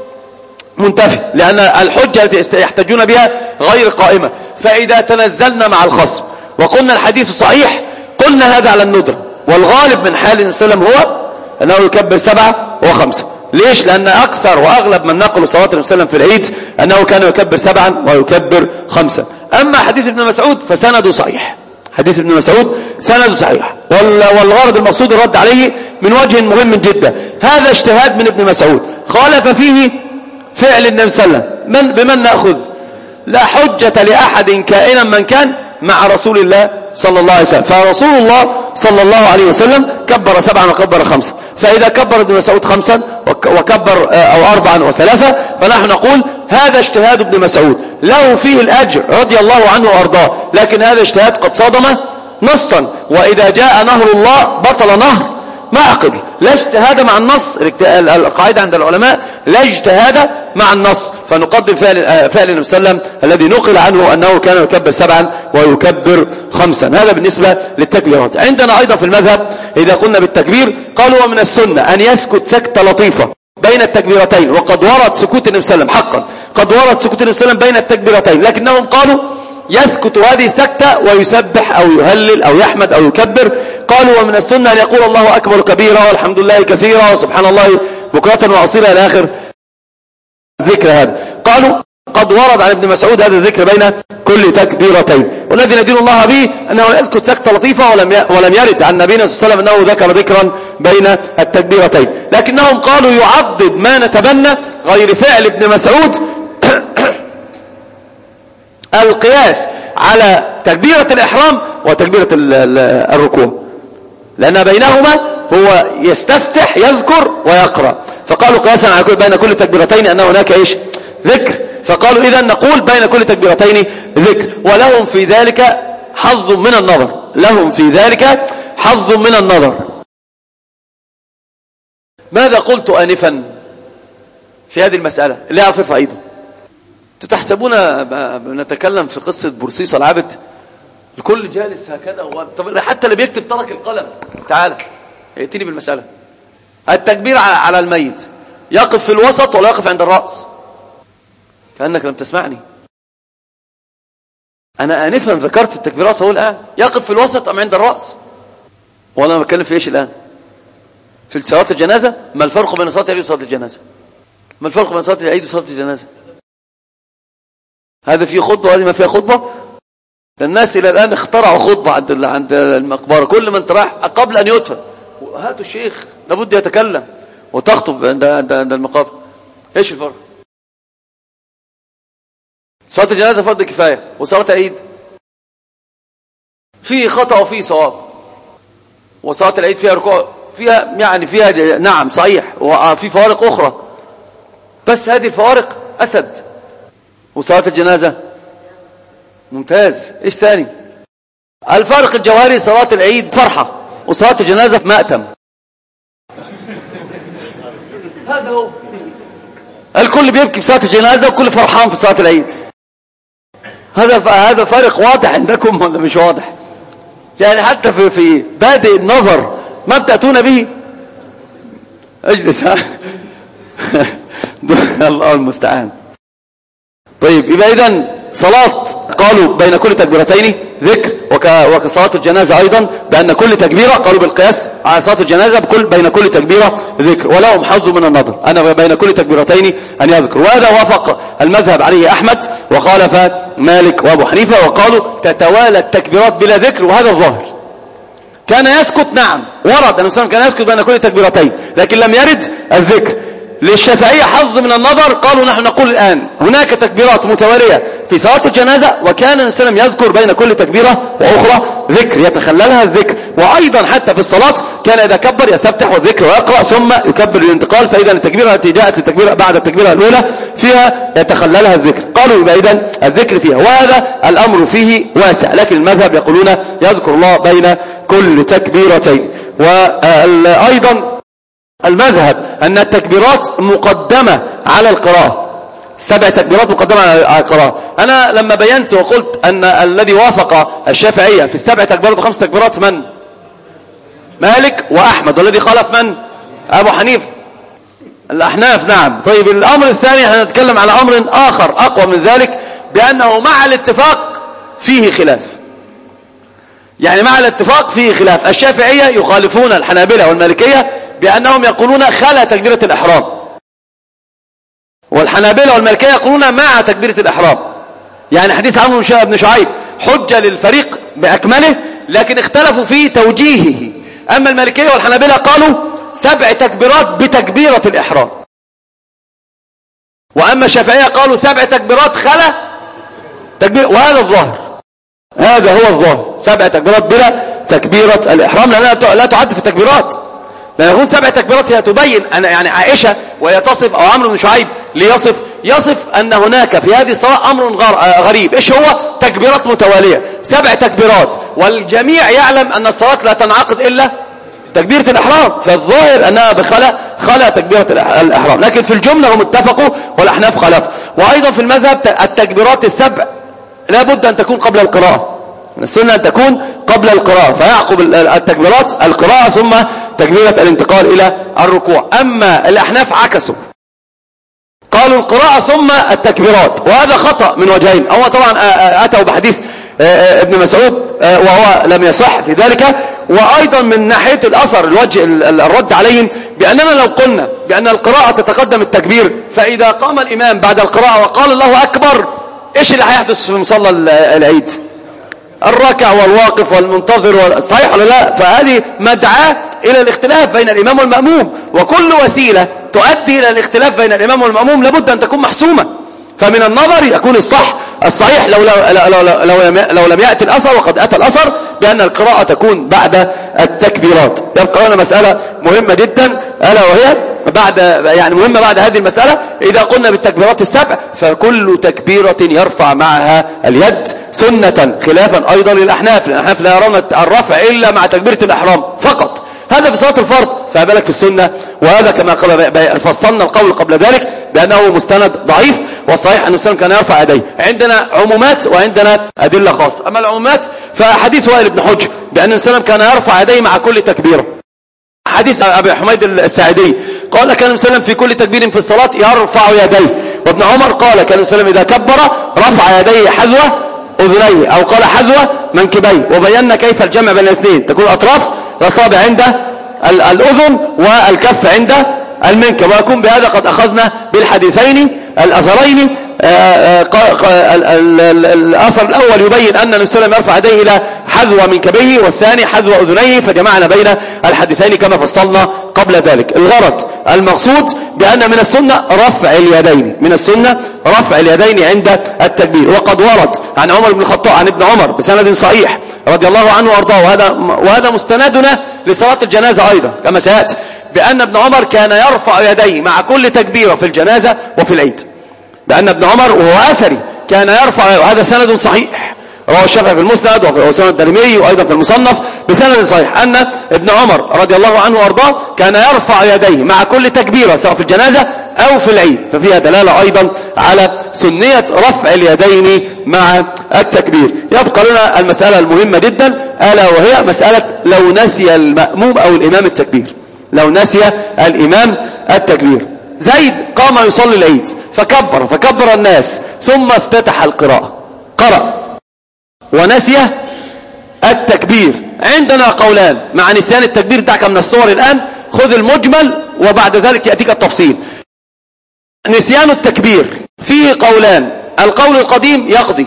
منتفي، لأن الحجة التي يحتجون بها غير قائمة. فإذا تنزلنا مع الخصم وقلنا الحديث صحيح قلنا هذا على الندرة، والغالب من حال النبي صلى الله عليه وسلم هو أنه يكبر 7 و5. ليش؟ لأن أكثر وأغلب من نقلوا صلاة النبي صلى الله عليه وسلم في العيد أنه كان يكبر 7 ويكبر 5. أما حديث ابن مسعود فسنده صحيح، حديث ابن مسعود سنده صحيح، والغرض المقصود الرد عليه من وجه مهم جدا. هذا اجتهاد من ابن مسعود خالف فيه فعل النبي صلى الله عليه وسلم، بمن نأخذ؟ لا حجة لأحد كائنا من كان مع رسول الله صلى الله عليه وسلم. فرسول الله صلى الله عليه وسلم كبر 7 وكبر 5، فإذا كبر ابن مسعود 5 وكبر أو 4 و3 فنحن نقول هذا اجتهاد ابن مسعود له فيه الأجر رضي الله عنه وأرضاه، لكن هذا اجتهاد قد صادم نصا، وإذا جاء نهر الله بطل نهر معقد. لا اجتهاد مع النص، القاعدة عند العلماء لا اجتهاد مع النص، فنقدم فعل النبي صلى الله عليه وسلم الذي نقل عنه أنه كان يكبر 7 ويكبر 5. هذا بالنسبة للتكبيرات. عندنا أيضا في المذهب إذا قلنا بالتكبير قالوا ومن السنة أن يسكت سكتة لطيفة بين التكبيرتين، وقد ورد سكوت النبي صلى الله عليه وسلم حقا، قد ورد سكوت النبي صلى الله عليه وسلم بين التكبيرتين، لكنهم قالوا يسكت هذه السكتة ويسبح أو يهلل أو يحمد أو يكبر. قالوا ومن السنة أن يقول الله أكبر كبيرا والحمد لله كثيرا وسبحان الله بكرة وأصيلا إلى آخر ذكر هذا. قالوا قد ورد عن ابن مسعود هذا الذكر بين كل تكبيرتين، والذي ندين الله به أنه يسكت سكتة لطيفة، ولم يرد عن نبينا صلى الله عليه وسلم أنه ذكر ذكرا بين التكبيرتين، لكنهم قالوا يعضد ما نتبنى غير فعل ابن مسعود القياس على تكبيرة الإحرام وتكبيرة الركوع، لأن بينهما هو يستفتح يذكر ويقرأ، فقالوا قياسا على بين كل تكبيرتين أن هناك إيش؟ ذكر. فقالوا إذن نقول بين كل تكبيرتين ذكر، ولهم في ذلك حظ من النظر، لهم في ذلك حظ من النظر. ماذا قلت آنفا في هذه المسألة اللي أعرفها أيضا؟ تحسبون نتكلم في قصة برصيص العبد، الكل جالس هكذا، طب حتى اللي بيكتب ترك القلم. تعال ائتني بالمسألة. التكبير على الميت يقف في الوسط ولا يقف عند الرأس؟ كأنك لم تسمعني. أنا آنفا ذكرت التكبيرات هو الآن يقف في الوسط أم عند الرأس؟ وأنا بتكلم في إيش الآن؟ في صلاة الجنازة. ما الفرق بين صلاة العيد وصلاة الجنازة؟ ما الفرق بين صلاة العيد وصلاة الجنازة؟ هذا فيه خطبة وهذه ما فيها خطبة. الناس إلى الآن اخترعوا خطبة عند المقبرة، كل من راح قبل أن يدفن هاتوا الشيخ لابد يتكلم وتخطب عند المقابر. إيش الفرق؟ صلاة الجنازة فرض كفاية، وصلاة العيد فيه خطأ وفيه صواب، وصلاة العيد فيها ركوع، فيها يعني فيها نعم صحيح، وفي فوارق أخرى، بس هذه الفوارق أسد. وصلاة الجنازة ممتاز. إيش ثاني؟ الفارق الجوهري صلاة العيد فرحة، وصلاة الجنازة مأتم. هذا هو. الكل بيبكي في صلاة الجنازة وكل فرحان في صلاة العيد. هذا فارق واضح عندكم ولا مش واضح؟ يعني حتى في بادئ النظر ما بتأتون به. اجلس. الله المستعان. طيب يبقى إذن صلاة قالوا بين كل تكبيرتين ذكر، وكصلاة الجنازة أيضا بأن كل تكبيرة قالوا بالقياس على صلاة الجنازة بين كل تكبيرة ذكر، ولهم حظ من النظر أنا بين كل تكبيرتين أن يذكر. وهذا وافق المذهب عليه أحمد وخالف مالك وأبو حنيفة، وقالوا تتوالى التكبيرات بلا ذكر، وهذا الظاهر. كان يسكت، نعم ورد أن الإنسان كان يسكت بين كل تكبيرتين، لكن لم يرد الذكر. للشافعية حظ من النظر، قالوا نحن نقول الآن هناك تكبيرات متوالية في صلاة الجنازة، وكان الإنسان يذكر بين كل تكبيرة وأخرى ذكر يتخللها الذكر. وأيضا حتى في الصلاة كان إذا كبر يستفتح والذكر ويقرأ ثم يكبر الانتقال، فإذا التكبيرة التي جاءت التكبيرة بعد التكبيرة الأولى فيها يتخللها الذكر، قالوا يبقى إذن الذكر فيها، وهذا الأمر فيه واسع. لكن المذهب يقولون يذكر الله بين كل تكبيرتين. وأيضا المذهب أن التكبيرات مقدمة على القراءة، 7 تكبيرات مقدمة على القراءة. أنا لما بينت وقلت أن الذي وافق الشافعية في 7 تكبيرات و5 تكبيرات من؟ مالك وأحمد. والذي خالف من؟ أبو حنيفة. الأحناف. نعم. طيب الأمر الثاني هنتكلم على أمر آخر أقوى من ذلك، بأنه مع الاتفاق فيه خلاف. يعني مع الاتفاق فيه خلاف. الشافعية يخالفون الحنابلة والمالكية بأنهم يقولون خلا تكبيرة الإحرام، والحنابلة والمالكية يقولون مع تكبيرة الإحرام. يعني حديث عمرو بن شعيب حجة للفريق بأكمله، لكن اختلفوا في توجيهه. أما المالكية والحنابلة قالوا 7 تكبيرات بتكبيرة الإحرام، وأما الشافعية قالوا 7 تكبيرات خلا تكبير. وهذا الظاهر، هذا هو الظاهر، 7 تكبيرات بلا تكبيرة الإحرام، لأنها لا تعد في التكبيرات. لأن يكون 7 تكبيرات هي تبين أن يعني عائشة وهي تصف، أو عمرو بن شعيب يصف أن هناك في هذه الصلاة أمر غريب. إيش هو؟ تكبيرات متوالية، 7 تكبيرات، والجميع يعلم أن الصلاة لا تنعقد إلا تكبيرة الإحرام، فالظاهر أنها خلا تكبيرة الإحرام. لكن في الجملة هم اتفقوا والأحناف خلفوا. وأيضا في المذهب التكبيرات ال7 لا بد أن تكون قبل القراءة، من السنة أن تكون قبل القراءة، فيعقب التكبيرات القراءة ثم تكبيرة الانتقال إلى الركوع. أما الأحناف عكسوا، قالوا القراءة ثم التكبيرات، وهذا خطأ من وجهين. هو طبعا أتوا بحديث ابن مسعود وهو لم يصح في ذلك، وأيضا من ناحية الأثر الوجه الرد عليهم بأننا لو قلنا بأن القراءة تتقدم التكبير، فإذا قام الإمام بعد القراءة وقال الله أكبر، إيش اللي هيحدث في مصلى العيد؟ الركع والواقف والمنتظر صحيح ولا لا؟ فهذه مدعاة إلى الاختلاف بين الإمام والمأموم، وكل وسيلة تؤدي إلى الاختلاف بين الإمام والمأموم لابد أن تكون محسومة. فمن النظر يكون الصحيح لو لم يأتي الأثر، وقد أتى الأثر بأن القراءة تكون بعد التكبيرات. يبقى لنا مسألة مهمة جدا، ألا وهي مهمة بعد هذه المسألة، إذا قلنا بالتكبيرات ال7 فكل تكبيرة يرفع معها اليد سنة، خلافا أيضا للأحناف. الأحناف لا يرون الرفع إلا مع تكبيرة الإحرام فقط، هذا في صلاة الفرض، فبالك في السنة. وهذا كما فصلنا القول قبل ذلك بأنه مستند ضعيف، والصحيح أن الإنسان كان يرفع يديه. عندنا عمومات وعندنا أدلة خاصة. أما العمومات فحديث وائل بن حجر بأن الإنسان كان يرفع يديه مع كل تكبيرة. حديث أبي حميد الساعدي قال كان الإنسان في كل تكبير في الصلاة يرفع يديه. وابن عمر قال كان الإنسان إذا كبر رفع يديه حذو أذنيه، أو قال حذو منكبيه. وبينا كيف الجمع بين الاثنين، تكون أطراف الأصابع عند الأذن والكف عند المنكب. ويكون بهذا قد أخذنا بالحديثين الأثرين. الأثر الأول يبين أن النبي صلى الله عليه وسلم يرفع يديه إلى حذو منكبيه، والثاني حذو أذنيه، فجمعنا بين الحديثين كما فصلنا قبل ذلك. الغرض المقصود بأن من السنة رفع اليدين، من السنة رفع اليدين عند التكبير. وقد ورد عن عمر بن الخطاب عن ابن عمر بسند صحيح رضي الله عنه وارضاه، وهذا مستندنا لصلاة الجنازة أيضا كما سيأتي، بأن ابن عمر كان يرفع يديه مع كل تكبيرة في الجنازة وفي العيد. بأن ابن عمر وهو أثري كان يرفع، وهذا سند صحيح رواه الشافعي في المسند وسند الدارمي وأيضا في المصنف بسند صحيح، أن ابن عمر رضي الله عنه وارضاه كان يرفع يديه مع كل تكبيرة سواء في الجنازة أو في العيد. ففيها دلالة أيضا على سنية رفع اليدين مع التكبير. يبقى لنا المسألة المهمة جدا، ألا وهي مسألة لو نسي المأموم أو الإمام التكبير. لو نسي الإمام التكبير، زيد قام يصلي العيد فكبر الناس ثم افتتح القراءة، قرأ ونسي التكبير. عندنا قولان مع نسيان التكبير. دعك من الصور الآن، خذ المجمل وبعد ذلك يأتيك التفصيل. نسيان التكبير فيه قولان، القول القديم يقضي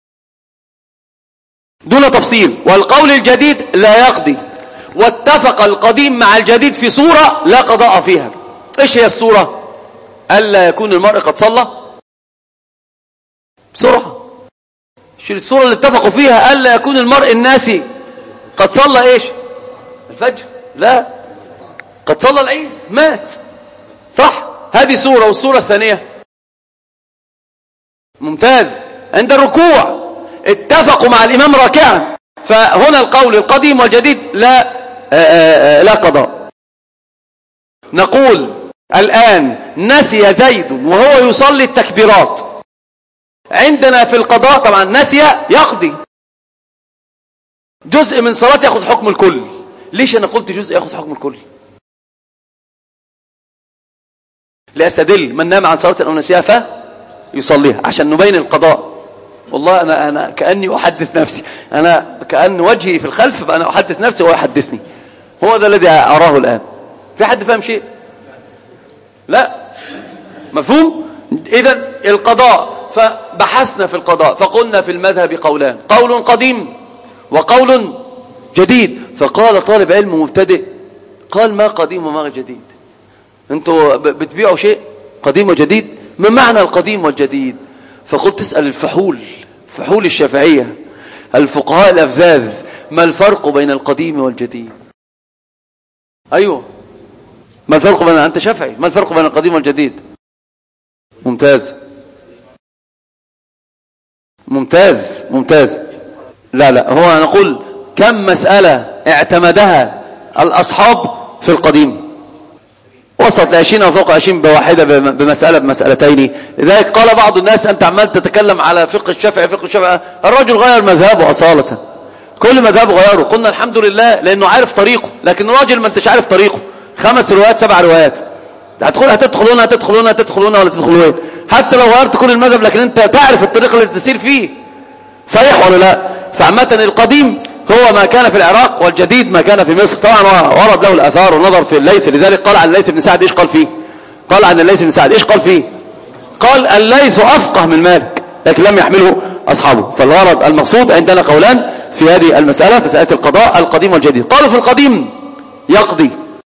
دون تفصيل، والقول الجديد لا يقضي. واتفق القديم مع الجديد في صورة لا قضاء فيها. ايش هي الصورة؟ ألا يكون المرء قد صلى بسرعة. الصورة اللي اتفقوا فيها ألا يكون المرء الناسي قد صلى إيش؟ الفجر. لا، قد صلى العيد مات. صح، هذه صورة. والصورة الثانية ممتاز، عند الركوع اتفقوا مع الإمام راكعا، فهنا القول القديم والجديد لا قضاء. نقول الآن نسي زيد وهو يصلي التكبيرات، عندنا في القضاء طبعا نسي يقضي جزء من صلاة يأخذ حكم الكل. ليش أنا قلت جزء يأخذ حكم الكل؟ لأستدل من نام عن صلاة أو نسيها فيصليها، عشان نبين القضاء. والله أنا كأني أحدث نفسي، أنا كأن وجهي في الخلف، فأنا أحدث نفسي وهو يحدثني. هو ده الذي أراه الآن. في حد فهم شيء؟ لا، مفهوم؟ إذن القضاء، فبحثنا في القضاء فقلنا في المذهب قولان، قول قديم وقول جديد. فقال طالب علم مبتدئ، قال ما قديم وما جديد؟ انتوا بتبيعوا شيء قديم وجديد؟ ما معنى القديم والجديد؟ فقلت اسأل فحول الشافعية، الفقهاء الأفزاز، ما الفرق بين القديم والجديد؟ أيوه، ما الفرق بين، أنت شافعي، ما الفرق بين القديم والجديد؟ ممتاز ممتاز ممتاز. لا، هو نقول كم مسألة اعتمدها الأصحاب في القديم؟ وصلت 20 أو فوق 20 بواحدة، بمسألة بمسألتين. لذلك قال بعض الناس أنت عمال تتكلم على فقه الشافعي. الرجل غير مذهبه أصالة، كل مذهبه غيره. قلنا الحمد لله لأنه عارف طريقه، لكن الراجل ما انتش عارف طريقه. 5 روايات 7 روايات، هتدخلون ولا تدخلون؟ حتى لو غيرت كل المذهب لكن انت تعرف الطريق اللي تسير فيه، صحيح ولا لا؟ فعامة القديم هو ما كان في العراق، والجديد ما كان في مصر. طبعا ورد له الآثار ونظر في الليث، لذلك قال عن الليث بن سعد ايش قال فيه؟ قال عن الليث بن سعد ايش قال فيه؟ قال الليث أفقه من مالك، لكن لم يحمله أصحابه. فالغرض المقصود عندنا قولان في هذه المسألة، مسألة القضاء القديم والجديد. قالوا في القديم يقضي،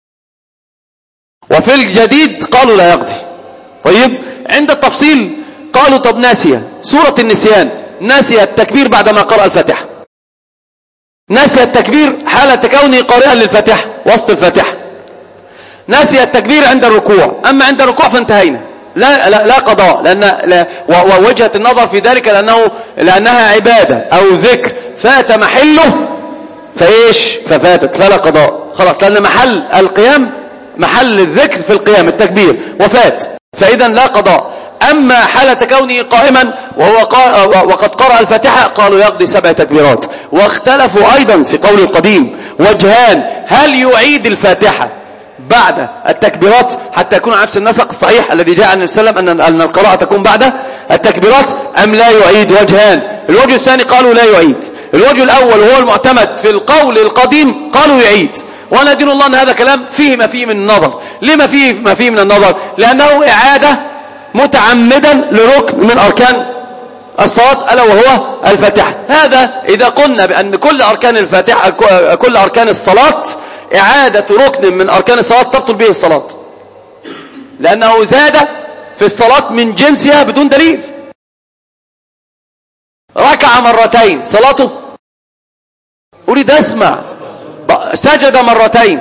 وفي الجديد قالوا لا يقضي. طيب، عند التفصيل قالوا طب ناسية، سورة النسيان، ناسية التكبير بعدما قرأ الفاتحة، ناسية التكبير حالة كونه قارئا للفاتحة وسط الفاتحة، ناسية التكبير عند الركوع. أما عند الركوع فانتهينا، لا قضاء، ووجهة النظر في ذلك لأنها عبادة أو ذكر فات محله ففاتت، فلا قضاء خلاص، لأن محل القيام، محل الذكر في القيام التكبير وفات، فإذا لا قضاء. أما حالة كونه قائما وقد قرأ الفاتحة قالوا يقضي 7 تكبيرات. واختلفوا أيضا في قول القديم وجهان، هل يعيد الفاتحة بعد التكبيرات حتى يكون عكس النسق الصحيح الذي جاء عن النبي صلى الله عليه وسلم أن القراءة تكون بعد التكبيرات، أم لا يعيد؟ وجهان. الوجه الثاني قالوا لا يعيد. الوجه الأول هو المعتمد في القول القديم، قالوا يعيد. وأنا دين الله أن هذا كلام فيه ما فيه من النظر. لما فيه ما فيه من النظر؟ لأنه إعادة متعمدا لركن من أركان الصلاة ألا وهو الفاتحة. هذا إذا قلنا بأن كل أركان الفاتحة، كل أركان الصلاة إعادة ركن من أركان الصلاة تبطل به الصلاة، لأنه زاد في الصلاة من جنسها بدون دليل. ركع مرتين صلاته، أريد أسمع. سجد مرتين،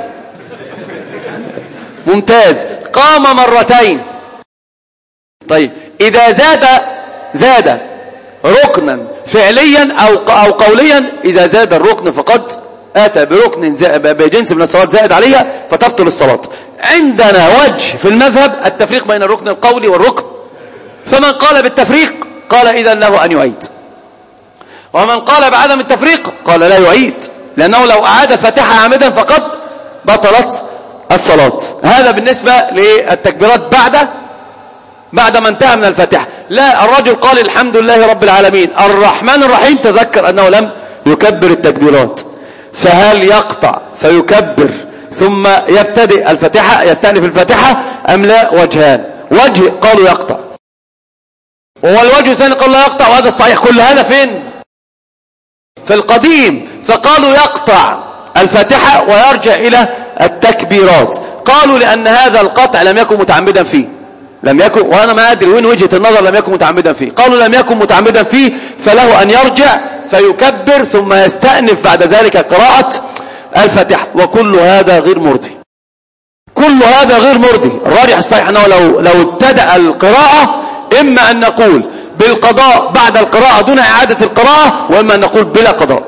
ممتاز. قام مرتين. طيب، إذا زاد ركنا فعليا أو قوليا، إذا زاد الركن فقد أتى بركن بجنس من الصلاة زائد عليها فتبطل الصلاة. عندنا وجه في المذهب التفريق بين الركن القولي والركن، فمن قال بالتفريق قال إذا له أن يعيد، ومن قال بعدم التفريق قال لا يعيد، لأنه لو أعاد الفاتحة عامدا فقد بطلت الصلاة. هذا بالنسبة للتكبيرات بعد ما انتهى من الفاتحة. لا، الرجل قال الحمد لله رب العالمين الرحمن الرحيم، تذكر أنه لم يكبر التكبيرات، فهل يقطع فيكبر ثم يبتدئ الفاتحة يستأنف الفاتحة أم لا؟ وجهان. وجه قالوا يقطع، وهو الوجه الثاني قالوا لا يقطع، وهذا الصحيح. كل هذا فين؟ في القديم. فقالوا يقطع الفاتحة ويرجع إلى التكبيرات. قالوا لأن هذا القطع لم يكن متعمدا فيه، لم يكن، وأنا ما أدري وين وجهة النظر لم يكن متعمدا فيه. قالوا لم يكن متعمدا فيه فله أن يرجع فيكبر ثم يستأنف بعد ذلك قراءة الفاتحة، وكل هذا غير مرضي. كل هذا غير مرضي. الراجح الصحيح أنه لو ابتدأ القراءة إما أن نقول بالقضاء بعد القراءة دون إعادة القراءة، وإما أن نقول بلا قضاء،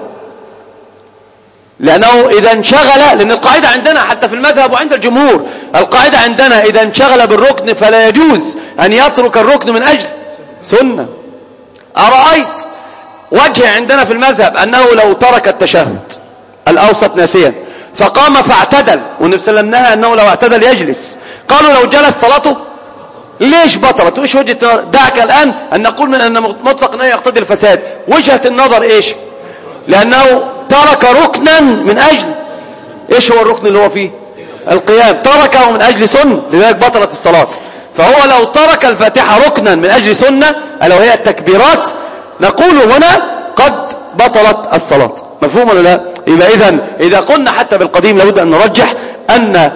لأنه إذا انشغل، لأن القاعدة عندنا حتى في المذهب وعند الجمهور، القاعدة عندنا إذا انشغل بالركن فلا يجوز أن يترك الركن من أجل سنة. أرأيت وجه عندنا في المذهب أنه لو ترك التشهد الأوسط ناسيا فقام فاعتدل، والنبي صلى الله عليه وسلم نهى أنه لو اعتدل يجلس، قالوا لو جلس صلاته ليش بطلت؟ وإيش وجهة النظر؟ دعك الآن أن نقول من أن مطلق أنه يقتضي الفساد. وجهة النظر إيش؟ لأنه ترك ركنا من أجل إيش هو الركن اللي هو فيه؟ القيام، تركه من أجل سنة، لذلك بطلت الصلاة. فهو لو ترك الفاتحة ركنا من أجل سنة ألا وهي التكبيرات، نقول هنا قد بطلت الصلاة. مفهوم ولا لا؟ يبقى إذا قلنا حتى بالقديم لابد أن نرجح أن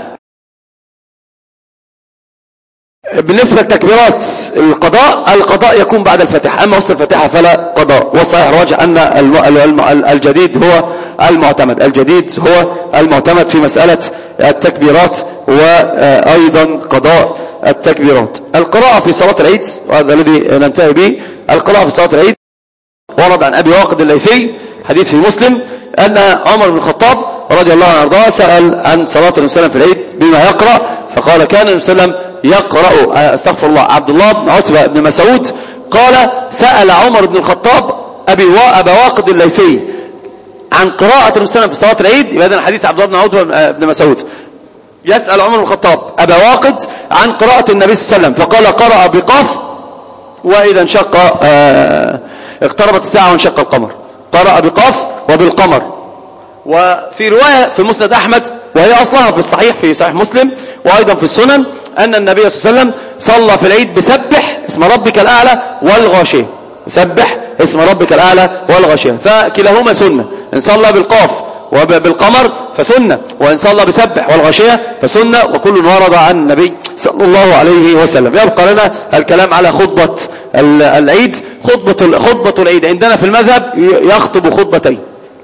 بالنسبة لتكبيرات القضاء يكون بعد الفاتحة، أما وسط الفاتحة فلا قضاء. والصحيح الراجح أن الجديد هو المعتمد، الجديد هو المعتمد في مسألة التكبيرات وأيضا قضاء التكبيرات. القراءة في صلاة العيد، وهذا الذي ننتهي به، القراءة في صلاة العيد ورد عن أبي واقد الليثي حديث في مسلم أن عمر بن الخطاب رضي الله عنه وارضاه سأل عن صلاة النبي صلى الله عليه وسلم في العيد بما يقرأ، فقال كان النبي صلى الله عليه وسلم يقرأ، استغفر الله، عبد الله بن عتبة بن مسعود قال سأل عمر بن الخطاب أبا واقد الليثي عن قراءة النبي صلى الله عليه وسلم في صلاة العيد. يبقى هذا حديث عبد الله بن عتبة بن مسعود، يسأل عمر بن الخطاب أبا واقد عن قراءة النبي صلى الله عليه وسلم، فقال قرأ بقاف وإذا انشق اقتربت الساعة وانشق القمر، قرأ بقاف وبالقمر. وفي رواية في مسند أحمد وهي أصلها في الصحيح في صحيح مسلم وأيضا في السنن أن النبي صلى الله عليه وسلم صلى في العيد بسبح اسم ربك الأعلى والغاشية، سبح اسم ربك الأعلى والغاشية، فكلاهما سنة. إن صلى بالقاف وبالقمر فسنة، وإن صلى بسبح والغاشية فسنة، وكل ورد عن النبي صلى الله عليه وسلم. يبقى لنا الكلام على خطبة العيد. خطبة العيد عندنا في المذهب يخطب خطبتين،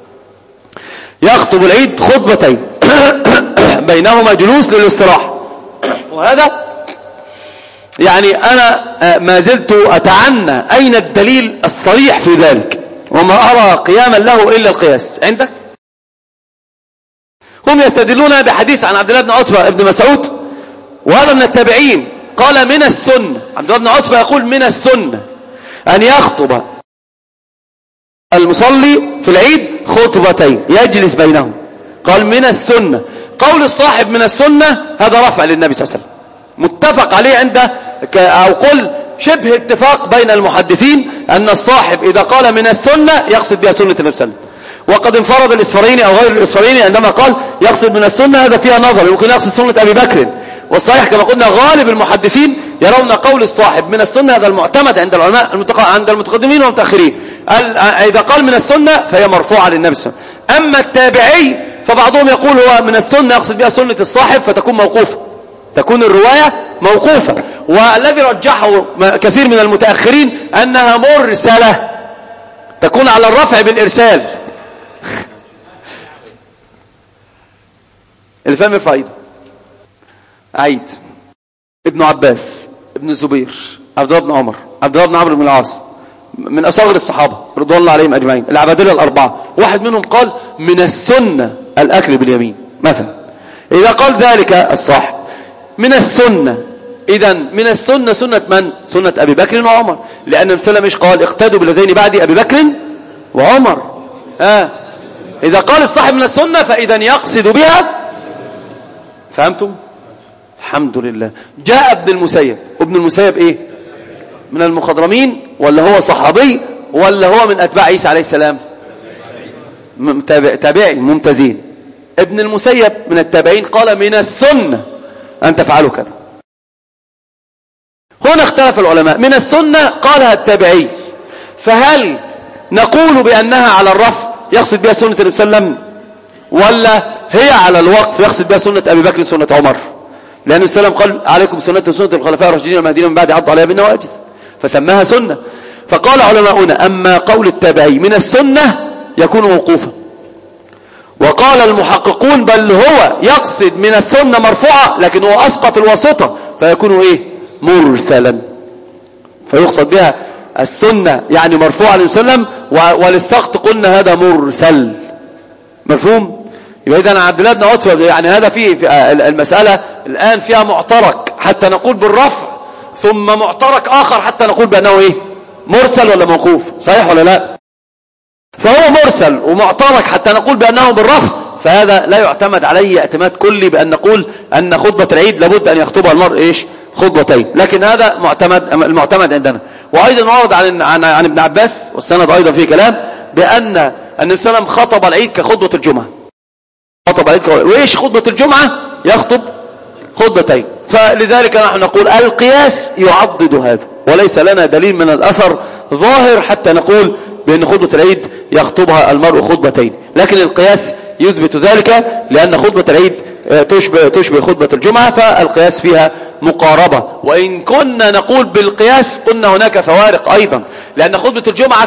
يخطب العيد خطبتين بينهما جلوس للاستراحة. وهذا يعني أنا ما زلت أتعنى أين الدليل الصريح في ذلك، وما أرى قياما له إلا القياس. عندك هم يستدلون بحديث عن عبد الله بن عتبة بن مسعود، وهذا من التابعين، قال من السنة، عبد الله بن عتبة يقول من السنة أن يخطب المصلي في العيد خطبتين يجلس بينهم، قال من السنة. قول الصاحب من السنة هذا رفع للنبي صلى الله عليه وسلم، متفق عليه عنده، أو قل شبه اتفاق بين المحدثين أن الصاحب إذا قال من السنة يقصد بها سنة النبي صلى الله عليه وسلم. وقد انفرد الإسفريني أو غير الإسفريني عندما قال يقصد من السنة، هذا فيها نظر، يمكن يقصد سنة أبي بكر. والصحيح كما قلنا غالب المحدثين يرون قول الصاحب من السنة هذا المعتمد عند العلماء عند المتقدمين والمتأخرين، إذا قال من السنة فهي مرفوعة للنبي صلى الله عليه وسلم. أما التابعي فبعضهم يقول هو من السنة يقصد بها سنة الصاحب فتكون موقوفة، تكون الرواية موقوفة. والذي رجحه كثير من المتأخرين أنها مرسلة، تكون على الرفع بالإرسال. الفهم الفائدة عيد ابن عباس ابن الزبير عبد الله بن عمر عبد الله بن عمرو بن العاص من أصغر الصحابة رضوان الله عليهم أجمعين، العبادلة الأربعة، واحد منهم قال من السنة الأكل باليمين مثلا. إذا قال ذلك الصاحب من السنة، إذا من السنة سنة من؟ سنة أبي بكر وعمر، لأن النبي صلى الله عليه وسلم إيش قال؟ اقتدوا بالذين بعد أبي بكر وعمر. إذا قال الصاحب من السنة فإذا يقصد بها. فهمتم؟ الحمد لله. جاء ابن المسيب، ابن المسيب إيه؟ من المخضرمين ولا هو صحابي ولا هو من أتباع عيسى عليه السلام؟ تابعي ممتازين. ابن المسيب من التابعين قال من السنة أن تفعلوا كذا. هنا اختلف العلماء، من السنة قالها التابعي، فهل نقول بأنها على الرفع يقصد بها سنة النبي صلى الله عليه وسلم، ولا هي على الوقف يقصد بها سنة أبي بكر سنة عمر؟ لأن السلام قال عليكم سنة وسنة الخلفاء الراشدين المهديين من بعد عضوا عليها بالنواجذ، فسماها سنة. فقال علماؤنا أما قول التابعي من السنة يكون موقوفا، وقال المحققون بل هو يقصد من السنة مرفوعة لكن هو أسقط الواسطة فيكون إيه؟ مرسلا. فيقصد بها السنة يعني مرفوعة للسلم، وللسقط قلنا هذا مرسل. مفهوم؟ يبقى إذن عبد الله بن عتبة يعني هذا في المسألة الآن فيها معترك حتى نقول بالرفع، ثم معترك آخر حتى نقول بأنه إيه؟ مرسل ولا موقوف، صحيح ولا لا؟ فهو مرسل ومعترك حتى نقول بأنه بالرفع، فهذا لا يعتمد عليه اعتماد كلي بأن نقول أن خطبة العيد لابد أن يخطبها المرء إيش؟ خطبتين، لكن هذا المعتمد عندنا. وأيضا ورد عن ابن عباس والسند أيضا فيه كلام بأن النبي صلى الله عليه وسلم خطب العيد كخطبة الجمعة. خطب العيد وإيش خطبة الجمعة؟ يخطب خطبتين. فلذلك نحن نقول القياس يعضد هذا، وليس لنا دليل من الأثر ظاهر حتى نقول بأن خطبة العيد يخطبها المرء خطبتين، لكن القياس يثبت ذلك لأن خطبة العيد تشبه خطبة الجمعة، فالقياس فيها مقاربة. وإن كنا نقول بالقياس قلنا هناك فوارق أيضا، لأن خطبة الجمعة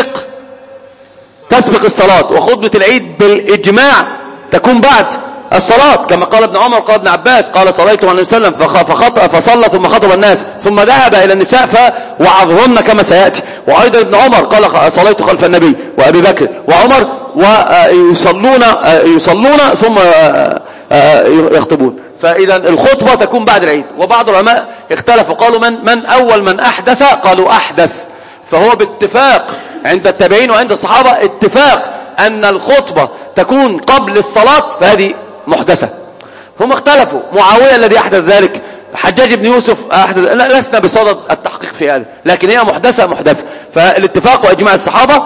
تسبق الصلاة، وخطبة العيد بالإجماع تكون بعد الصلاة، كما قال ابن عمر قال ابن عباس قال صليت مع النبي صلى الله عليه وسلم فصلى ثم خطب الناس ثم ذهب إلى النساء فوعظهن كما سيأتي. وأيضا ابن عمر قال صليت خلف النبي وأبي بكر وعمر ويصلون ثم يخطبون. فإذا الخطبة تكون بعد العيد. وبعض العلماء اختلفوا قالوا من أول من أحدث، قالوا أحدث. فهو باتفاق عند التابعين وعند الصحابة اتفاق أن الخطبة تكون قبل الصلاة، فهذه محدثة. هم اختلفوا، معاوية الذي أحدث ذلك، حجاج بن يوسف أحدث، لسنا بصدد التحقيق في هذا، لكن هي محدثة. فالاتفاق وإجماع الصحابة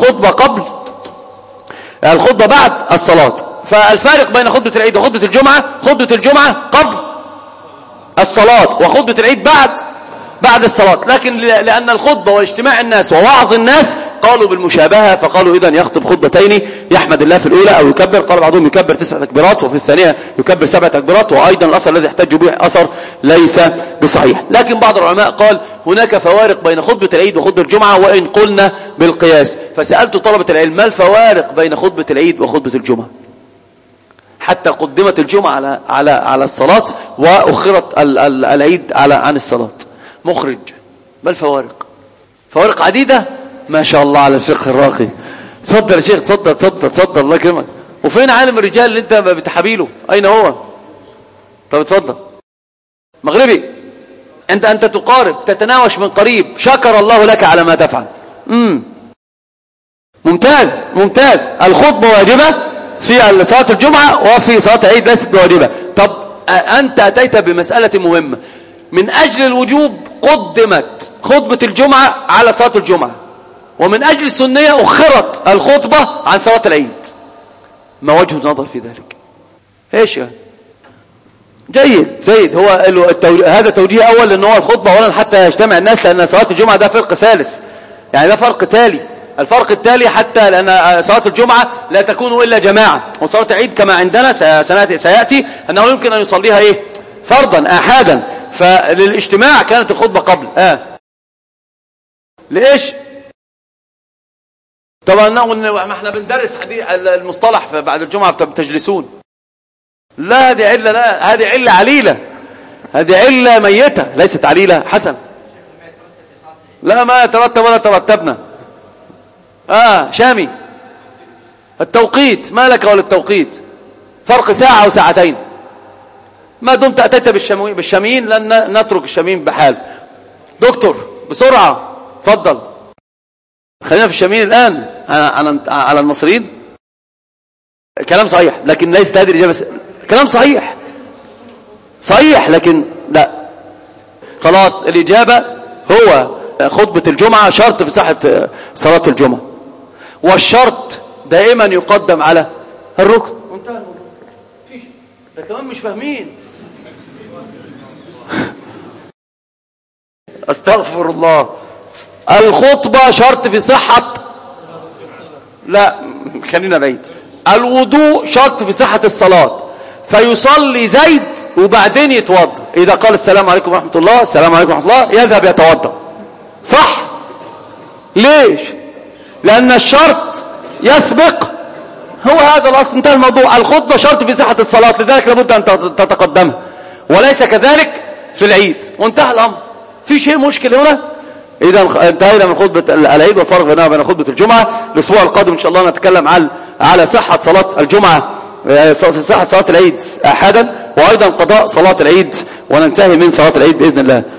الخطبة بعد الصلاة. فالفارق بين خطبة العيد وخطبة الجمعة، خطبة الجمعة قبل الصلاة وخطبة العيد بعد الصلاة، لكن لأن الخطبة واجتماع الناس ووعظ الناس قالوا بالمشابهة، فقالوا إذن يخطب خطبتين يحمد الله في الأولى أو يكبر. قال بعضهم يكبر 9 تكبيرات وفي الثانية يكبر 7 تكبيرات، وأيضا الأثر الذي احتج به أثر ليس بصحيح. لكن بعض العلماء قال هناك فوارق بين خطبة العيد وخطبة الجمعة وإن قلنا بالقياس. فسألت طلبة العلم ما الفوارق بين خطبة العيد وخطبة الجمعة، حتى قدمت الجمعة على الصلاة وأخرت العيد عن الصلاة. مخرج ما الفوارق؟ فوارق عديدة ما شاء الله على الفقه الراقي. تفضل يا شيخ، تفضل الله يكرمك. وفين عالم الرجال اللي انت بتحابيله؟ اين هو؟ طب اتفضل. مغربي انت تقارب، تتناوش من قريب. شكر الله لك على ما تفعل. ممتاز. الخطبة واجبة في صلاة الجمعة وفي صلاة العيد ليست بواجبة. طب انت اتيت بمسألة مهمة، من أجل الوجوب قدمت خطبة الجمعة على صلاة الجمعة، ومن أجل السنية أخرت الخطبة عن صلاة العيد. ما وجه النظر في ذلك؟ ايش يعني؟ جيد. هو هذا توجيه أول، لأن هو الخطبة أولا حتى يجتمع الناس، لأن صلاة الجمعة ده فرق ثالث، يعني ده فرق تالي. الفرق التالي حتى لأن صلاة الجمعة لا تكون إلا جماعة، وصلاة العيد كما عندنا سيأتي أنه يمكن أن يصليها فرضا آحادا. فللاجتماع كانت الخطبة قبل ليش؟ طبعا ما احنا بندرس المصطلح بعد الجمعة بتجلسون. لا هذه علة، لا هذه علة عليلة، هذه علة ميتة ليست عليلة حسن. لا ما يترتب ولا ترتبنا. شامي التوقيت ما لك ولا التوقيت، فرق ساعة أو ساعتين. ما دمت أتيت بالشاميين لن نترك الشاميين بحال. دكتور بسرعة تفضل. خلينا في الشاميين الآن على المصريين. كلام صحيح لكن ليست هذه الإجابة. كلام صحيح لكن لا. خلاص الإجابة هو خطبة الجمعة شرط في صحة صلاة الجمعة، والشرط دائما يقدم على الركن. انتهى الموضوع. ده كمان مش فاهمين. استغفر الله. الخطبة شرط في صحة، لا خلينا بعيد. الوضوء شرط في صحة الصلاة. فيصلي زيد وبعدين يتوضا. إذا قال السلام عليكم ورحمة الله، السلام عليكم ورحمة الله، يذهب يتوضا. صح؟ ليش؟ لأن الشرط يسبق، هو هذا الأصل، انتهى الموضوع. الخطبة شرط في صحة الصلاة، لذلك لابد أن تتقدمها، وليس كذلك في العيد، وانتهى الأمر. في شيء مشكل هنا؟ إذا انتهينا من خطبة العيد والفرق بينها وبين خطبة الجمعة. الأسبوع القادم إن شاء الله نتكلم على صحة صلاة الجمعة، صحة صلاة العيد أحدا، وأيضا قضاء صلاة العيد، وننتهي من صلاة العيد بإذن الله.